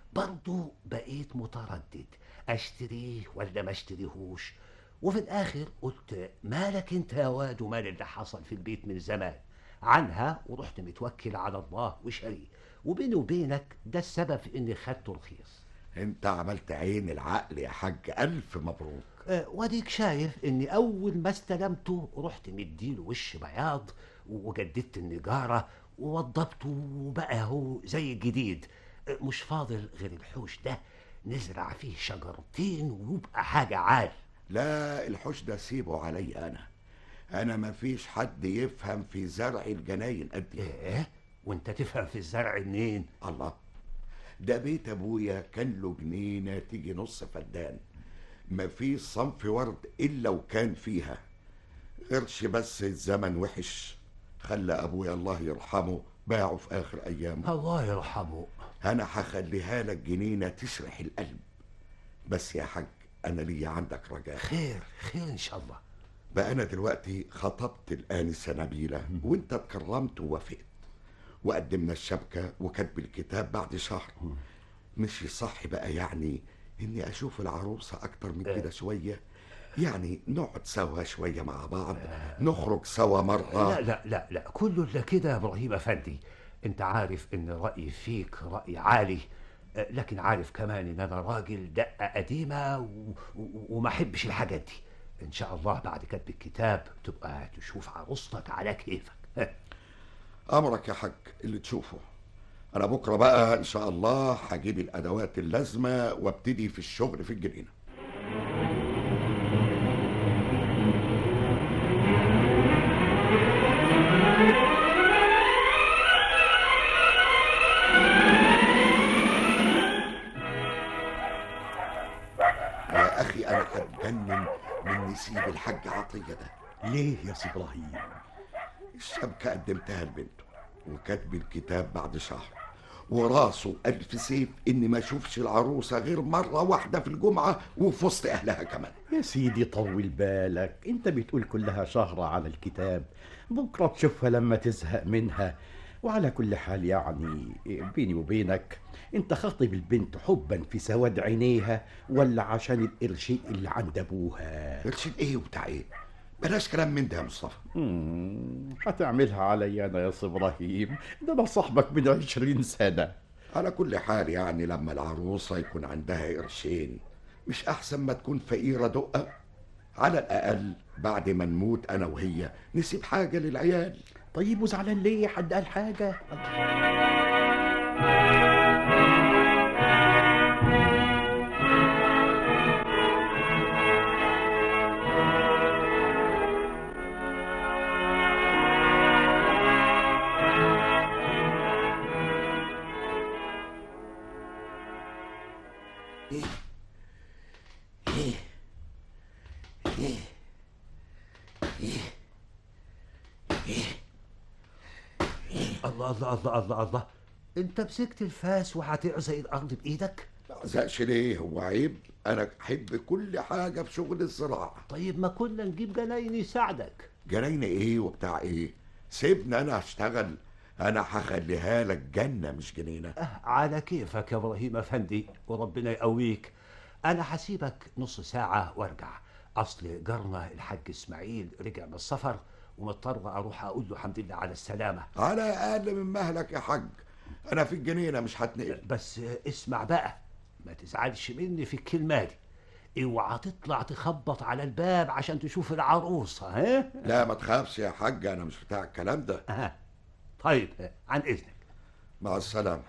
برضو بقيت متردد اشتريه ولا ما اشتريهوش. وفي الاخر قلت مالك انت يا واد ومال اللي حصل في البيت من زمان عنها، ورحت متوكل على الله وشاريه. وبيني وبينك ده السبب في اني خدته رخيص. انت عملت عين العقل يا حاج، الف مبروك. واديك شايف اني اول ما استلمته رحت مديله وش بياض وجددت النجارة ووضبته وبقى هو زي الجديد. مش فاضل غير الحوش ده نزرع فيه شجرتين ويبقى حاجة عال. لا الحوش ده سيبه علي انا مفيش حد يفهم في زرع الجناين قدي. ايه وانت تفهم في الزرع منين؟ الله، ده بيت ابويا كان له جنينه تيجي نص فدان، مفيش صنف ورد الا وكان فيها. غيرش بس الزمن وحش خلى ابويا الله يرحمه باعه في اخر ايامه. الله يرحمه. انا هخليها لك جنينه تشرح القلب. بس يا حاج انا ليا عندك رجاء. خير ان شاء الله. بقى انا دلوقتي خطبت الانسه نبيله وانت اتكرمت ووافقت، وقدمنا الشبكه وكتب الكتاب بعد شهر. مش صح بقى يعني اني اشوف العروسه اكتر من كده شويه؟ يعني نقعد سوا شويه مع بعض، نخرج سوا مره. لا لا لا لا، كله الا كده يا ابراهيم افندي. انت عارف ان رايي فيك راي عالي، لكن عارف كمان ان انا راجل دقه قديمه وما احبش الحاجات دي. ان شاء الله بعد كتب الكتاب تبقى تشوف عروستك على كيفك. امرك يا حاج اللي تشوفه. انا بكره بقى ان شاء الله هجيب الادوات اللازمه وابتدي في الشغل في الجنينه. يا اخي انا هتجنن من نسيب الحاج عطيه ده. ليه يا سي ابراهيم؟ الشبكه قدمتها لبنته وكتب الكتاب بعد شهر، وراسه ألف سيف إني ما أشوفش العروسة غير مرة واحدة في الجمعة وفي وسط أهلها كمان. يا سيدي طول بالك، أنت بتقول كلها شهرة على الكتاب، بكرة تشوفها لما تزهق منها. وعلى كل حال يعني بيني وبينك، أنت خاطب البنت حبا في سواد عينيها ولا عشان القرشين اللي عند أبوها؟ قرشين إيه وبتاع إيه؟ بلاش كلام من ده يا مصطفى. هتعملها علي أنا يا سي إبراهيم؟ ده أنا صاحبك من 20 سنة. على كل حال يعني لما العروسة يكون عندها قرشين مش أحسن ما تكون فقيرة دقة؟ على الأقل بعد ما نموت أنا وهي نسيب حاجة للعيال. طيب وزعلان ليه؟ حد قال حاجة؟ الله الله الله الله الله، انت مسكت الفاس وهتعزق الارض بايدك؟ ما اعزقش ليه؟ هو عيب؟ انا احب كل حاجه في شغل الزراعه. طيب ما كنا نجيب جناين يساعدك. جناين ايه وبتاع ايه؟ سيبني انا اشتغل، انا هخليها لك جنه مش جنينه. على كيفك يا ابراهيم افندي وربنا يقويك. انا هسيبك نص ساعه وارجع، اصل جارنا الحاج اسماعيل رجع من السفر ومضطر اروح اقول له الحمد لله على السلامه. على اقل من مهلك يا حاج، انا في الجنينه مش هتنقل. بس اسمع بقى، ما تزعلش مني في الكلمه دي، اوعى تطلع تخبط على الباب عشان تشوف العروسه. ها لا ما تخافش يا حاج، انا مش بتاع الكلام ده. طيب عن اذنك. مع السلامه.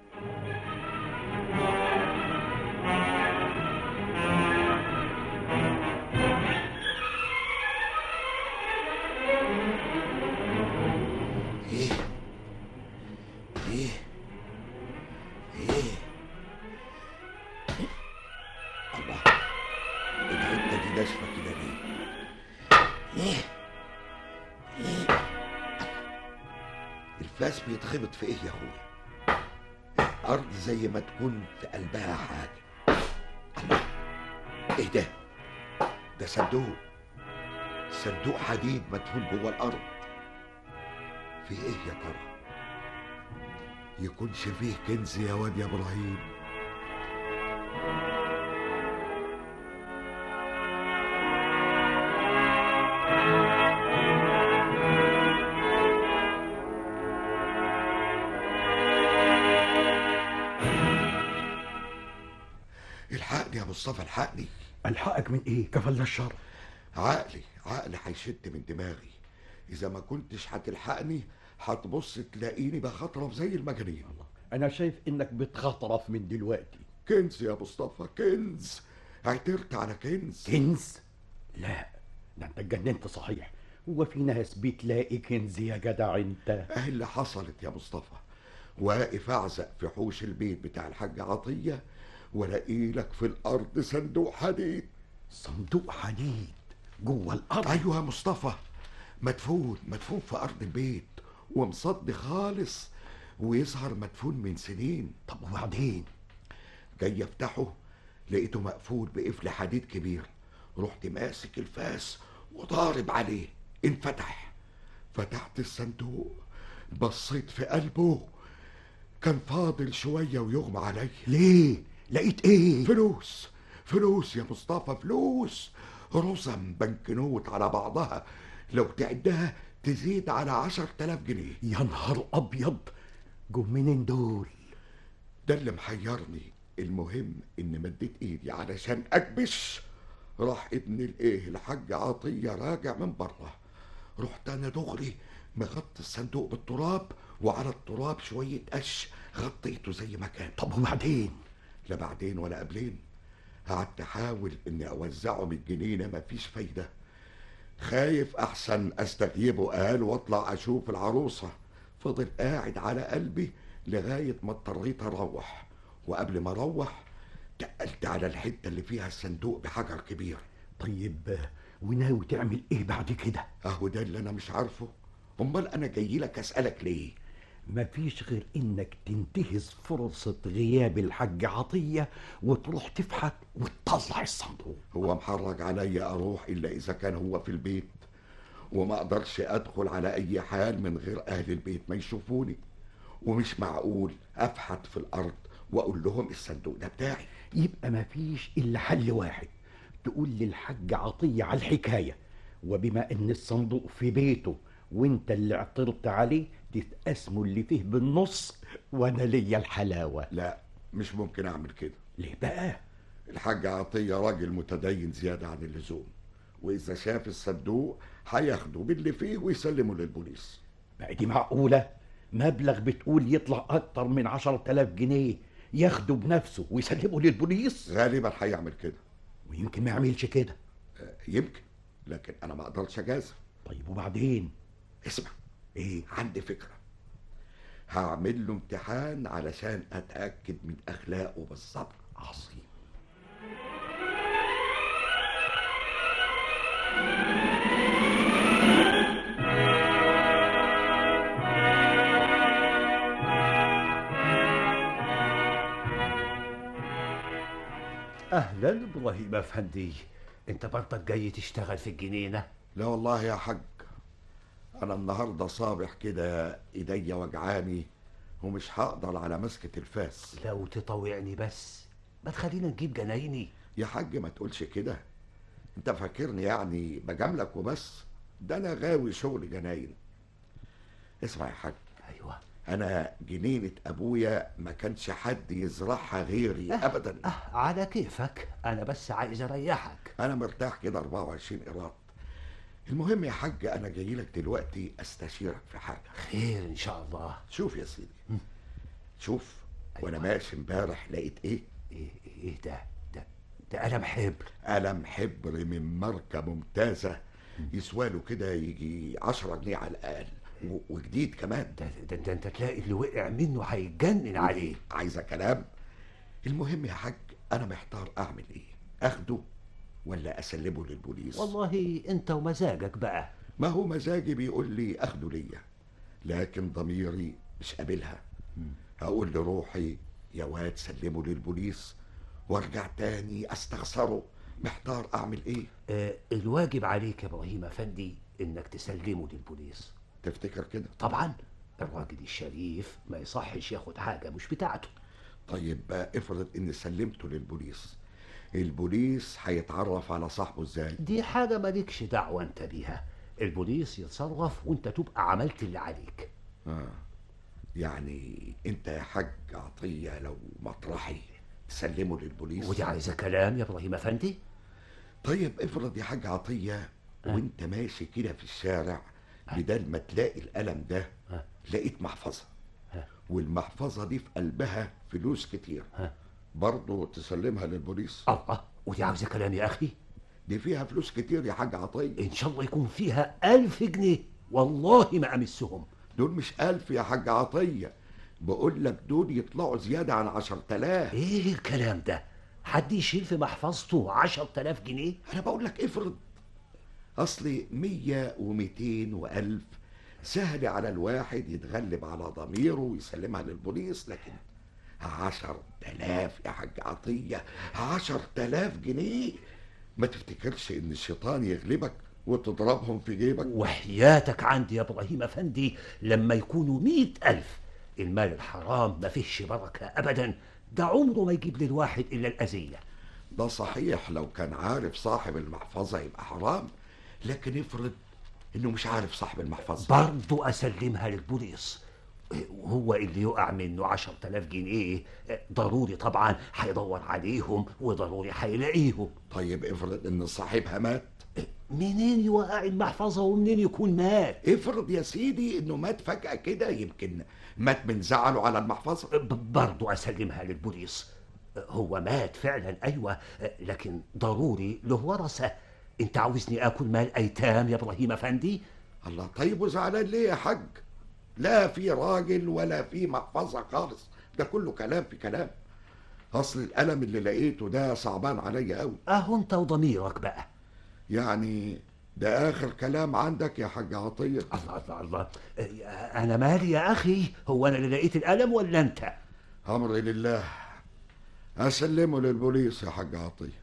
الفاس بيتخبط في ايه يا اخويا؟ الارض زي ما تكون في قلبها حاجه. الله، ايه ده؟ ده صندوق حديد مدفون جوه الارض. في ايه يا ترى؟ يكونش فيه كنز يا واد يا ابراهيم؟ يا مصطفى الحقني. الحقك من ايه كفل الشر؟ عقلي هيشد من دماغي. اذا ما كنتش هتلحقني هتبص تلاقيني بخطرف زي المجانين. انا شايف انك بتخطرف من دلوقتي. كنز يا مصطفى، كنز. اعترت على كنز. كنز؟ لا، ده انت اتجننت صحيح. هو في ناس بتلاقي كنز يا جدع انت؟ اهي اللي حصلت يا مصطفى. واقف اعزق في حوش البيت بتاع الحاج عطية ولاقي لك في الارض صندوق حديد. صندوق حديد جوه الارض؟ ايوه يا مصطفى، مدفون في ارض البيت ومصدي خالص، ويظهر مدفون من سنين. طب وبعدين؟ جاي افتحه لقيته مقفول بقفل حديد كبير. رحت ماسك الفاس وضارب عليه، انفتح. فتحت الصندوق، بصيت في قلبه، كان فاضل شوية ويغمى عليا. ليه؟ لقيت ايه؟ فلوس يا مصطفى، فلوس رزم بنكنوت على بعضها، لو تعدها تزيد على 10,000 جنيه. يا نهار ابيض، جم منين دول؟ ده اللي محيرني. المهم ان مديت ايدي علشان اكبش، راح ابن الايه الحاج عطية راجع من بره. رحت انا دغري مغطي الصندوق بالتراب، وعلى التراب شوية قش غطيته زي ما كان. طب وبعدين؟ لا بعدين ولا قبلين. قعدت احاول اني اوزعه من الجنينة، مفيش فايدة. خايف احسن استغيبه قال واطلع اشوف العروسة. فضل قاعد على قلبي لغاية ما اضطريت اروح، وقبل ما اروح تقلت على الحتة اللي فيها الصندوق بحجر كبير. طيب وناوي تعمل ايه بعد كده؟ اهو ده اللي انا مش عارفه. امال انا جاي لك اسألك ليه؟ مفيش غير انك تنتهز فرصة غياب الحاج عطية وتروح تفحت وتطلع الصندوق. هو محرج عليا اروح الا اذا كان هو في البيت، وما اقدرش ادخل على اي حال من غير اهل البيت ما يشوفوني، ومش معقول افحت في الارض واقول لهم الصندوق ده بتاعي. يبقى مفيش الا حل واحد، تقول للحاج عطية على الحكاية، وبما ان الصندوق في بيته وانت اللي اعترضت عليه تتقسموا اللي فيه بالنص وانا ليا الحلاوة. لا مش ممكن اعمل كده. ليه بقى؟ الحاج عطية راجل متدين زيادة عن اللزوم، واذا شاف الصندوق هياخده باللي فيه ويسلمه للبوليس. بقى دي معقولة؟ مبلغ بتقول يطلع اكتر من 10,000 جنيه ياخده بنفسه ويسلمه للبوليس؟ غالبا هيعمل كده، ويمكن ما يعملش كده. يمكن، لكن انا ما اقدرش اجازف. طيب وبعدين؟ اسمع، ايه؟ عندي فكرة. هعمل له امتحان علشان اتأكد من اخلاقه بالظبط. عظيم. اهلا ابراهيم افندي، انت برضك جاي تشتغل في الجنينة؟ لا والله يا حاج، انا النهارده صابح كده ايديا وجعاني ومش هقدر على مسكة الفاس. لو تطوعني بس، ما تخلينا نجيب جنايني. يا حاج ما تقولش كده، انت فاكرني يعني بجاملك وبس؟ ده انا غاوي شغل جناين. اسمع يا حاج، ايوه، انا جنينة ابويا ما كانش حد يزرعها غيري ابدا. على كيفك، انا بس عايز اريحك. انا مرتاح كده 24 قيراط. المهم يا حاج انا جاي لك دلوقتي استشيرك في حاجة. خير ان شاء الله. شوف يا سيدي، شوف. أيوة. وانا ماشي امبارح لقيت ايه؟ ايه ده قلم حبر. قلم حبر من ماركة ممتازة، يسواله كده يجي 10 جنيه على الاقل، وجديد كمان. ده انت تلاقي اللي وقع منه هيتجنن عليه. عايزة كلام. المهم يا حاج انا محتار اعمل ايه، اخده ولا اسلمه للبوليس؟ والله انت ومزاجك بقى. ما هو مزاجي بيقول لي اخده ليا، لكن ضميري مش قابلها. هقول لروحي يا واد سلمه للبوليس وارجع تاني استخسره. محتار اعمل ايه. الواجب عليك يا ابراهيم افندي انك تسلمه للبوليس. تفتكر كده؟ طبعا، الراجل الشريف ما يصحش ياخد حاجة مش بتاعته. طيب افرض اني سلمته للبوليس، البوليس هيتعرف على صاحبه ازاي؟ دي حاجة مالكش دعوة انت بيها، البوليس يتصرف وانت تبقى عملت اللي عليك. يعني انت يا حاج عطية لو مطرحي تسلمه للبوليس. ودي عايزة كلام يا إبراهيم أفندي. طيب افرض يا حاج عطية وانت ماشي كده في الشارع، بدل ما تلاقي القلم ده لقيت محفظة، والمحفظة دي في قلبها فلوس كتير، برضه تسلمها للبوليس؟ الله، ودي عاوزة كلام يا أخي. دي فيها فلوس كتير يا حاج عطية. إن شاء الله يكون فيها 1000 جنيه، والله ما أمسهم. دول مش 1000 يا حاج عطية، بقول لك دول يطلعوا زيادة عن 10,000. إيه الكلام ده؟ حد يشيل في محفظته 10,000 جنيه؟ أنا بقول لك افرض، أصلي 100 و200 و1000 سهل على الواحد يتغلب على ضميره ويسلمها للبوليس، لكن 10,000 يا حاج عطية، 10,000 جنيه، ما تفتكرش إن الشيطان يغلبك وتضربهم في جيبك؟ وحياتك عندي يا إبراهيم أفندي لما يكونوا 100,000، المال الحرام ما فيهش بركة أبدا، ده عمره ما يجيب للواحد إلا الأذية. ده صحيح، لو كان عارف صاحب المحفظة يبقى حرام، لكن افرض إنه مش عارف صاحب المحفظة، برضو أسلمها للبوليس. هو اللي يقع منه 10,000 جنيه ضروري طبعا هيدور عليهم وضروري هيلاقيهم. طيب افرض إن صاحبها مات، منين يوقع المحفظة ومنين يكون مات؟ افرض يا سيدي إنه مات فجأة كده، يمكن مات من زعله على المحفظة. برضو أسلمها للبوليس. هو مات فعلا أيوة، لكن ضروري له ورثة. انت عاوزني اكل مال ايتام يا ابراهيم افندي؟ الله، طيب وزعلان ليه يا حاج؟ لا في راجل ولا في محفظة خالص، ده كله كلام في كلام. اصل القلم اللي لقيته ده صعبان عليا قوي. اهو انت وضميرك بقى. يعني ده اخر كلام عندك يا حاج عطية؟ الله الله الله، انا مالي يا اخي، هو انا اللي لقيت القلم ولا انت؟ امري لله، اسلمه للبوليس يا حاج عطية.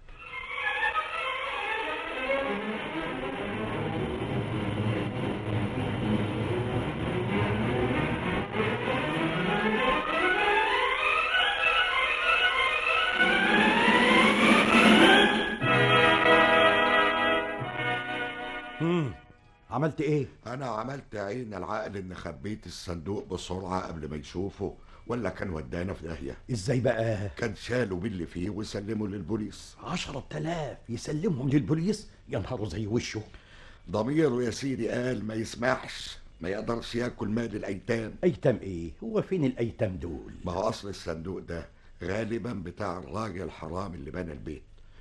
عملت ايه؟ انا عملت عين العقل ان خبيت الصندوق بسرعة قبل ما يشوفه، ولا كان ودانا في داهية. ازاي بقى؟ كان شالوا باللي فيه وسلموا للبوليس. 10,000 يسلمهم للبوليس؟ يا نهاره زي وشه. ضميره يا سيدي قال ما يسمحش، ما يقدرش ياكل مال الايتام. ايتام ايه؟ هو فين الايتام دول؟ ما هو اصل الصندوق ده غالبا بتاع الراجل الحرام اللي بنى البيت،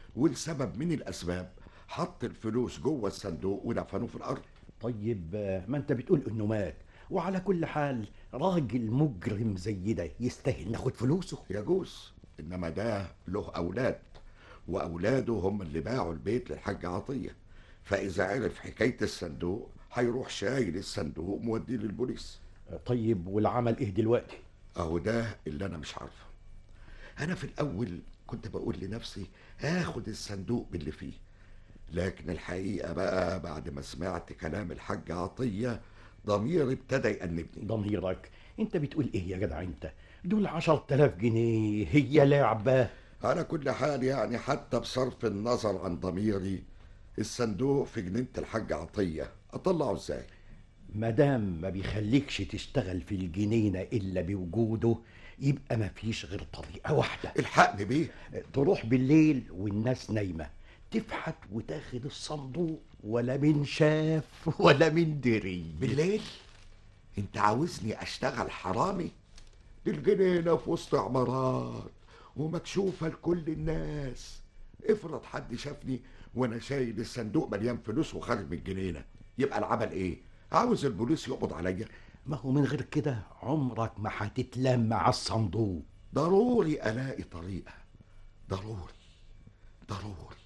ولسبب من الاسباب حط الفلوس جوه الصندوق ودفنوه في الارض. طيب ما انت بتقول انه مات، وعلى كل حال راجل مجرم زي ده يستاهل ناخد فلوسه؟ يجوز، انما ده له اولاد، واولاده هم اللي باعوا البيت للحاج عطية، فاذا عرف حكاية الصندوق هيروح شايل الصندوق موديه للبوليس. طيب والعمل ايه دلوقتي؟ اهو ده اللي انا مش عارفه. انا في الاول كنت بقول لنفسي اخد الصندوق باللي فيه، لكن الحقيقة بقى بعد ما سمعت كلام الحاج عطية ضميري ابتدى يأنبني. ضميرك؟ انت بتقول ايه يا جدع انت؟ دول 10,000 جنيه هي لعبة؟ على كل حال يعني حتى بصرف النظر عن ضميري، الصندوق في جنينة الحاج عطية اطلعه ازاي؟ مادام ما بيخليكش تشتغل في الجنينة الا بوجوده، يبقى ما فيش غير طريقة واحدة. الحقني بيه. تروح بالليل والناس نايمة، تفحت وتاخد الصندوق، ولا من شاف ولا من دري. بالليل؟ انت عاوزني اشتغل حرامي؟ دي الجنينة في وسط عمارات ومكشوفة لكل الناس، افرض حد شافني وانا شايل الصندوق مليان فلوس وخارج من الجنينة، يبقى العمل ايه؟ عاوز البوليس يقبض عليا؟ ما هو من غير كده عمرك ما هتتلم مع الصندوق. ضروري الاقي طريقة، ضروري ضروري.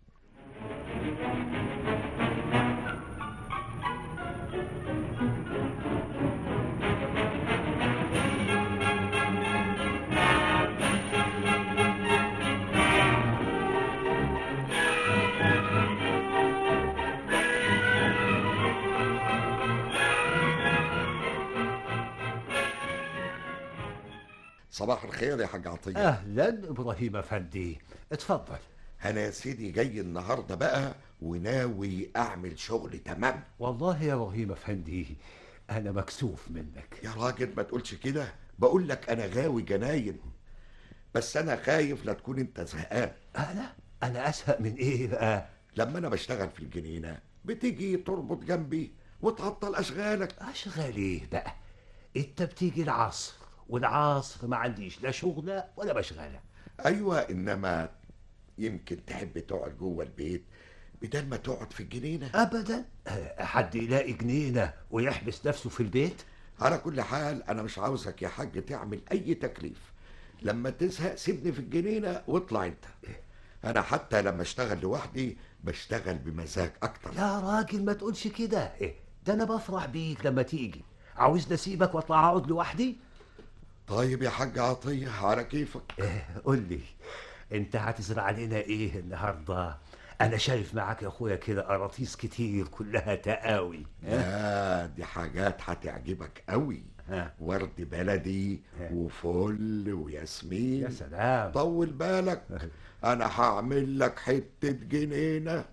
صباح الخير يا حاج عطية. اهلا ابراهيم افندي، اتفضل. انا يا سيدي جاي النهارده بقى وناوي اعمل شغل تمام. والله يا ابراهيم افندي انا مكسوف منك. يا راجل ما تقولش كده، بقول لك انا غاوي جناين. بس انا خايف لا تكون انت زهقان. انا ازهق من ايه بقى؟ لما انا بشتغل في الجنينه بتيجي تربط جنبي وتعطل اشغالك. اشغال ايه بقى؟ انت بتيجي العصر والعصر ما عنديش لا شغله ولا بشغله. ايوه، انما يمكن تحب تقعد جوه البيت بدل ما تقعد في الجنينه. ابدا، حد يلاقي جنينه ويحبس نفسه في البيت؟ على كل حال انا مش عاوزك يا حاج تعمل اي تكليف. لما تزهق سيبني في الجنينه واطلع انت. انا حتى لما اشتغل لوحدي بشتغل بمزاج اكتر. يا راجل ما تقولش كده، ده انا بفرح بيك لما تيجي. عاوزني اسيبك واطلع اقعد لوحدي؟ طيب يا حاج عطيه على كيفك. قول لي انت هتزرع علينا ايه النهارده؟ انا شايف معاك يا اخويا كده قراطيس كتير كلها تقاوي. دي حاجات هتعجبك قوي. ورد بلدي وفل وياسمين. يا سلام، طول بالك. انا هعمل لك حته جنينه.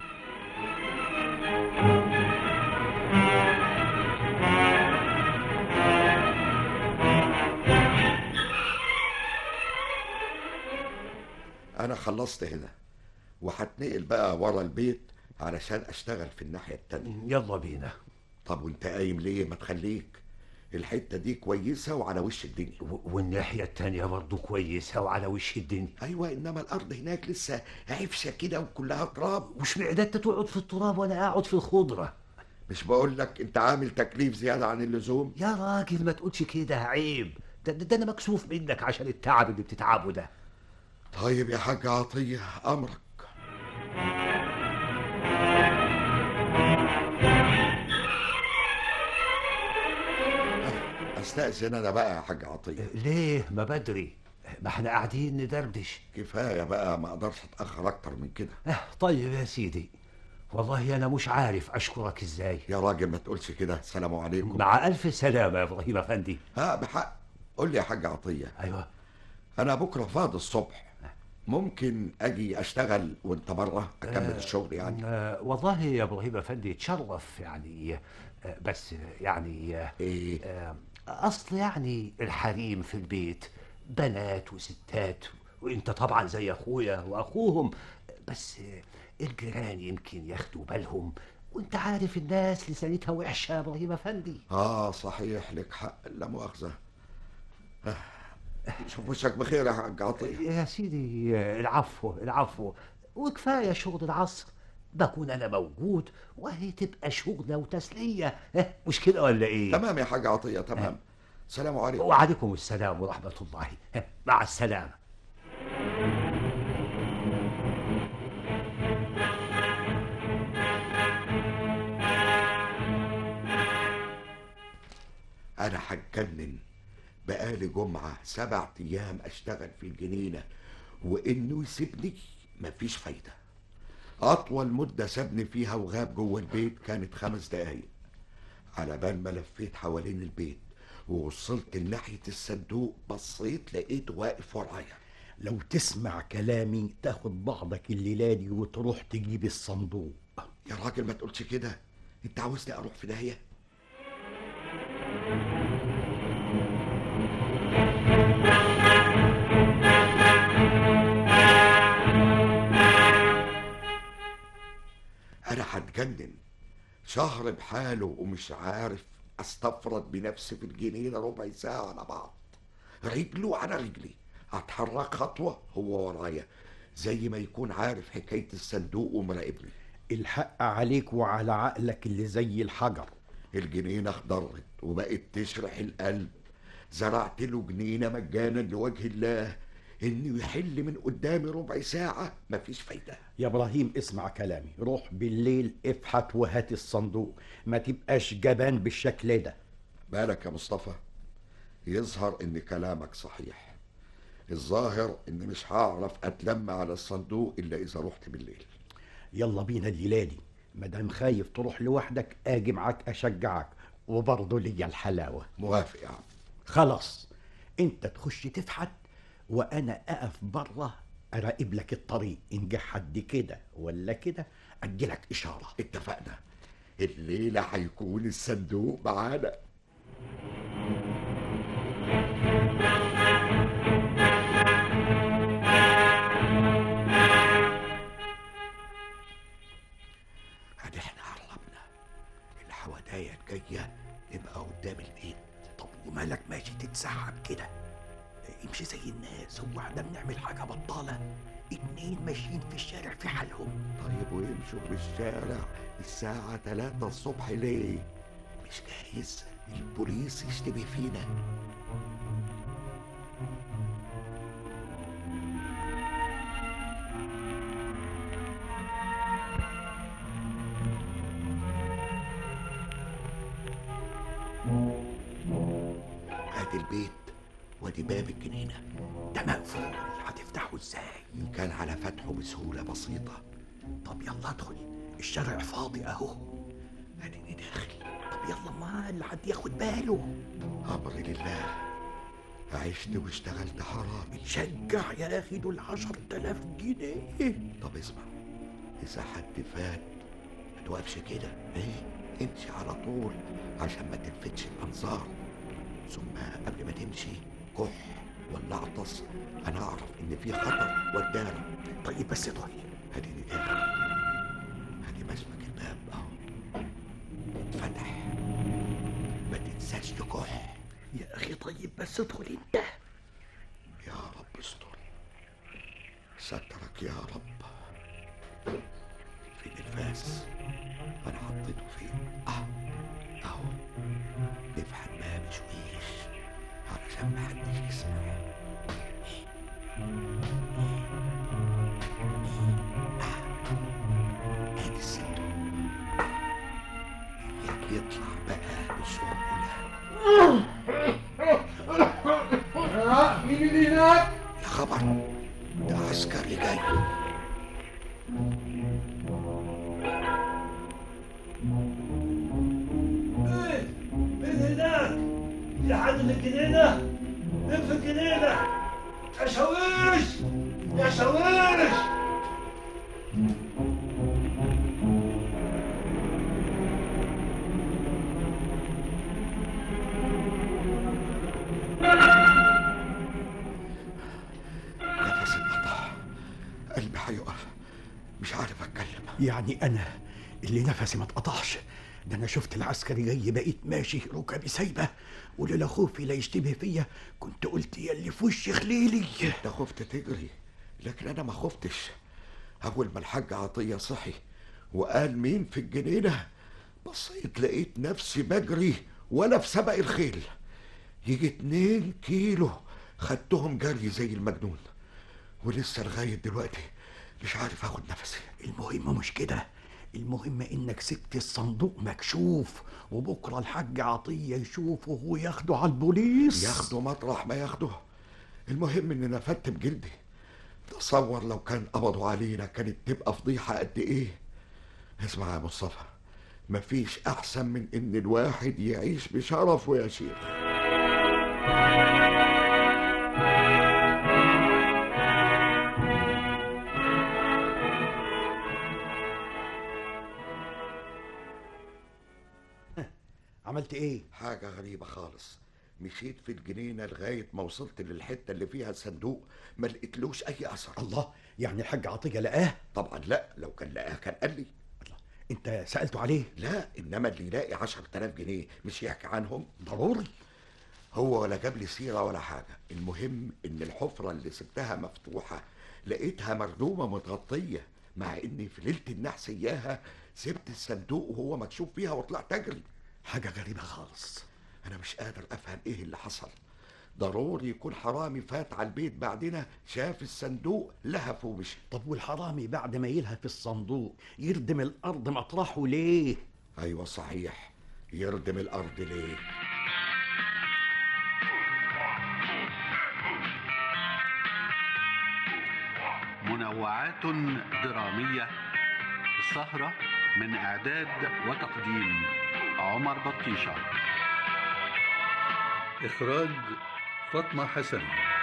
انا خلصت هنا وهتنقل بقى ورا البيت علشان اشتغل في الناحيه التانيه. يلا بينا. طب وانت قايم ليه؟ ما تخليك، الحته دي كويسه وعلى وش الدنيا. والناحيه التانيه برضه كويسه وعلى وش الدنيا. ايوه، انما الارض هناك لسه عفشه كده وكلها تراب. وش معدتك تقعد في التراب وانا اقعد في الخضره؟ مش بقول لك انت عامل تكليف زياده عن اللزوم؟ يا راجل ما تقولش كده، عيب. ده انا مكسوف منك عشان التعب اللي بتتعبه ده. طيب يا حاج عطيه امرك. استأذن انا بقى يا حاج عطيه. ليه؟ ما بدري، ما احنا قاعدين ندردش. كفايه بقى، ما اقدرش اتاخر اكتر من كده. طيب يا سيدي، والله انا مش عارف اشكرك ازاي. يا راجل ما تقولش كده. السلام عليكم. مع الف سلامه يا ابراهيم افندي. بحق. قول لي يا حاج عطيه. ايوه، انا بكره فاضي الصبح، ممكن اجي اشتغل وانت بره اكمل الشغل يعني؟ والله يا ابراهيم افندي تشرف يعني، بس يعني ايه؟ اصل يعني الحريم في البيت بنات وستات، وانت طبعا زي اخويا واخوهم، بس الجيران يمكن ياخدوا بالهم، وانت عارف الناس لسانتها وحشه يا ابراهيم افندي. صحيح، لك حق، لا مؤاخذه. شوف وشك بخير يا حاج عطيه. يا سيدي العفو العفو، وكفايه شغل العصر بكون انا موجود وهي تبقى شغله وتسليه، مش كده ولا ايه؟ تمام يا حاج عطيه، تمام. السلام عليكم. وعليكم السلام ورحمه الله. مع السلامه. انا هتجنن، بقالي جمعه 7 ايام اشتغل في الجنينه وانه يسيبني مفيش فايده. اطول مده سابني فيها وغاب جوه البيت كانت 5 دقايق. على بال ما لفيت حوالين البيت ووصلت لناحيه الصندوق بصيت لقيته واقف ورايا. لو تسمع كلامي تاخد بعضك الليله دي وتروح تجيب الصندوق. يا راجل ما تقولش كده، انت عاوزني اروح في داهيه؟ انا هتجنن، شهر بحاله ومش عارف استفرد بنفسي في الجنينه ربع ساعه على بعض، رجله على رجلي، اتحرك خطوه هو ورايا، زي ما يكون عارف حكايه الصندوق ومراقبني. الحق عليك وعلى عقلك اللي زي الحجر. الجنينه اخضرت وبقت تشرح القلب، زرعت له جنينه مجانا لوجه الله، انه يحل من قدامي ربع ساعه مفيش فايده. يا ابراهيم اسمع كلامي، روح بالليل افحت وهات الصندوق، ما تبقاش جبان بالشكل ده. بالك يا مصطفى، يظهر ان كلامك صحيح. الظاهر ان مش هعرف اتلم على الصندوق الا اذا رحت بالليل. يلا بينا الليله دي، مادام خايف تروح لوحدك اجي معاك اشجعك، وبرضه ليا الحلاوه. موافق يا عم. خلاص، انت تخش تفحت وانا اقف بره اراقب لك الطريق، ان جه حد كده ولا كده اديلك اشاره. اتفقنا، الليله هيكون الصندوق معانا. تتسحب كده؟ امشي زي الناس، هو احنا بنعمل حاجة بطالة؟ اتنين ماشيين في الشارع في حالهم. طيب ويمشوا في الشارع الساعة 3 الصبح ليه؟ مش جايز البوليس يشتبه فينا. ادي البيت وادي باب الجنينة. ده مقفول، هتفتحه ازاي؟ إن كان على فتحه بسهولة بسيطة. طب يلا ادخل، الشارع فاضي اهو. اديني داخل. طب يلا ما حد ياخد باله. امري لله، عشت واشتغلت حرامي. شجع يا اخي، دول 10,000 جنيه. طب اسمع، اذا حد فات ما توقفش كده، امشي على طول عشان ما تلفتش الانظار. ثم قبل ما تمشي كح ولا اعطس، انا اعرف ان في خطر والدار. طيب بس ادخل. اديني داخل، ادي مسمك الباب اهو اتفتح، ما تنساش تكح. يا اخي طيب بس ادخل انت. يا رب استر، سترك يا رب. فين الفاس؟ انا حطيته فين؟ اهو نفتح الباب شويش علشان محدش يسمع. ادي الصندوق، يطلع بقى بسهولة. مين اللي هناك؟ يا خبر، ده عسكري جاي. مين هناك؟ في حد في الجنينة؟ مين في الجنينة؟ يا شاويش، يا شاويش. نفسي اتقطع، قلبي هيقف، مش عارف اتكلم. يعني انا اللي نفسي ما اتقطعش؟ ده انا شفت العسكري جاي بقيت ماشي ركبي سايبه، ولولا خوفي لا يشتبه فيا كنت قلت يا اللي في وشي خليلي. انت خفت تجري، لكن انا ما خفتش. اول ما الحاج عطيه صحي وقال مين في الجنينه، بصيت لقيت نفسي بجري ولا في سبق الخيل. يجي 2 كيلو خدتهم جري زي المجنون، ولسه لغايه دلوقتي مش عارف اخد نفسي. المهم مش كده، المهم انك سبت الصندوق مكشوف، وبكره الحاج عطيه يشوفه وياخده على البوليس. ياخده مطرح ما ياخده، المهم اني نفدت بجلدي. تصور لو كان قبضوا علينا كانت تبقى فضيحه قد ايه. اسمع يا مصطفى، مفيش احسن من ان الواحد يعيش بشرف يا شيخ. عملت ايه؟ حاجة غريبة خالص. مشيت في الجنينة لغاية ما وصلت للحتة اللي فيها الصندوق، ما لقيتلوش أي أثر. الله، يعني الحاج عطية لقاه؟ طبعا لا، لو كان لقاه كان قال لي. الله، أنت سألته عليه؟ لا، إنما اللي يلاقي 10,000 جنيه مش يحكي عنهم؟ ضروري. هو ولا جاب لي سيرة ولا حاجة. المهم إن الحفرة اللي سبتها مفتوحة لقيتها مردومة متغطية، مع إني في ليلة النحس إياها سبت الصندوق وهو مكشوف فيها وطلعت أجري. حاجة غريبة خالص. أنا مش قادر أفهم إيه اللي حصل. ضروري يكون حرامي فات على البيت بعدنا، شاف الصندوق لهف ومشي. طب والحرامي بعد ما يلهف الصندوق يردم الأرض مطرحه ليه؟ أيوة صحيح، يردم الأرض ليه؟ منوعات درامية، السهرة من إعداد وتقديم عمر بطيشة، إخراج فاطمة حسن.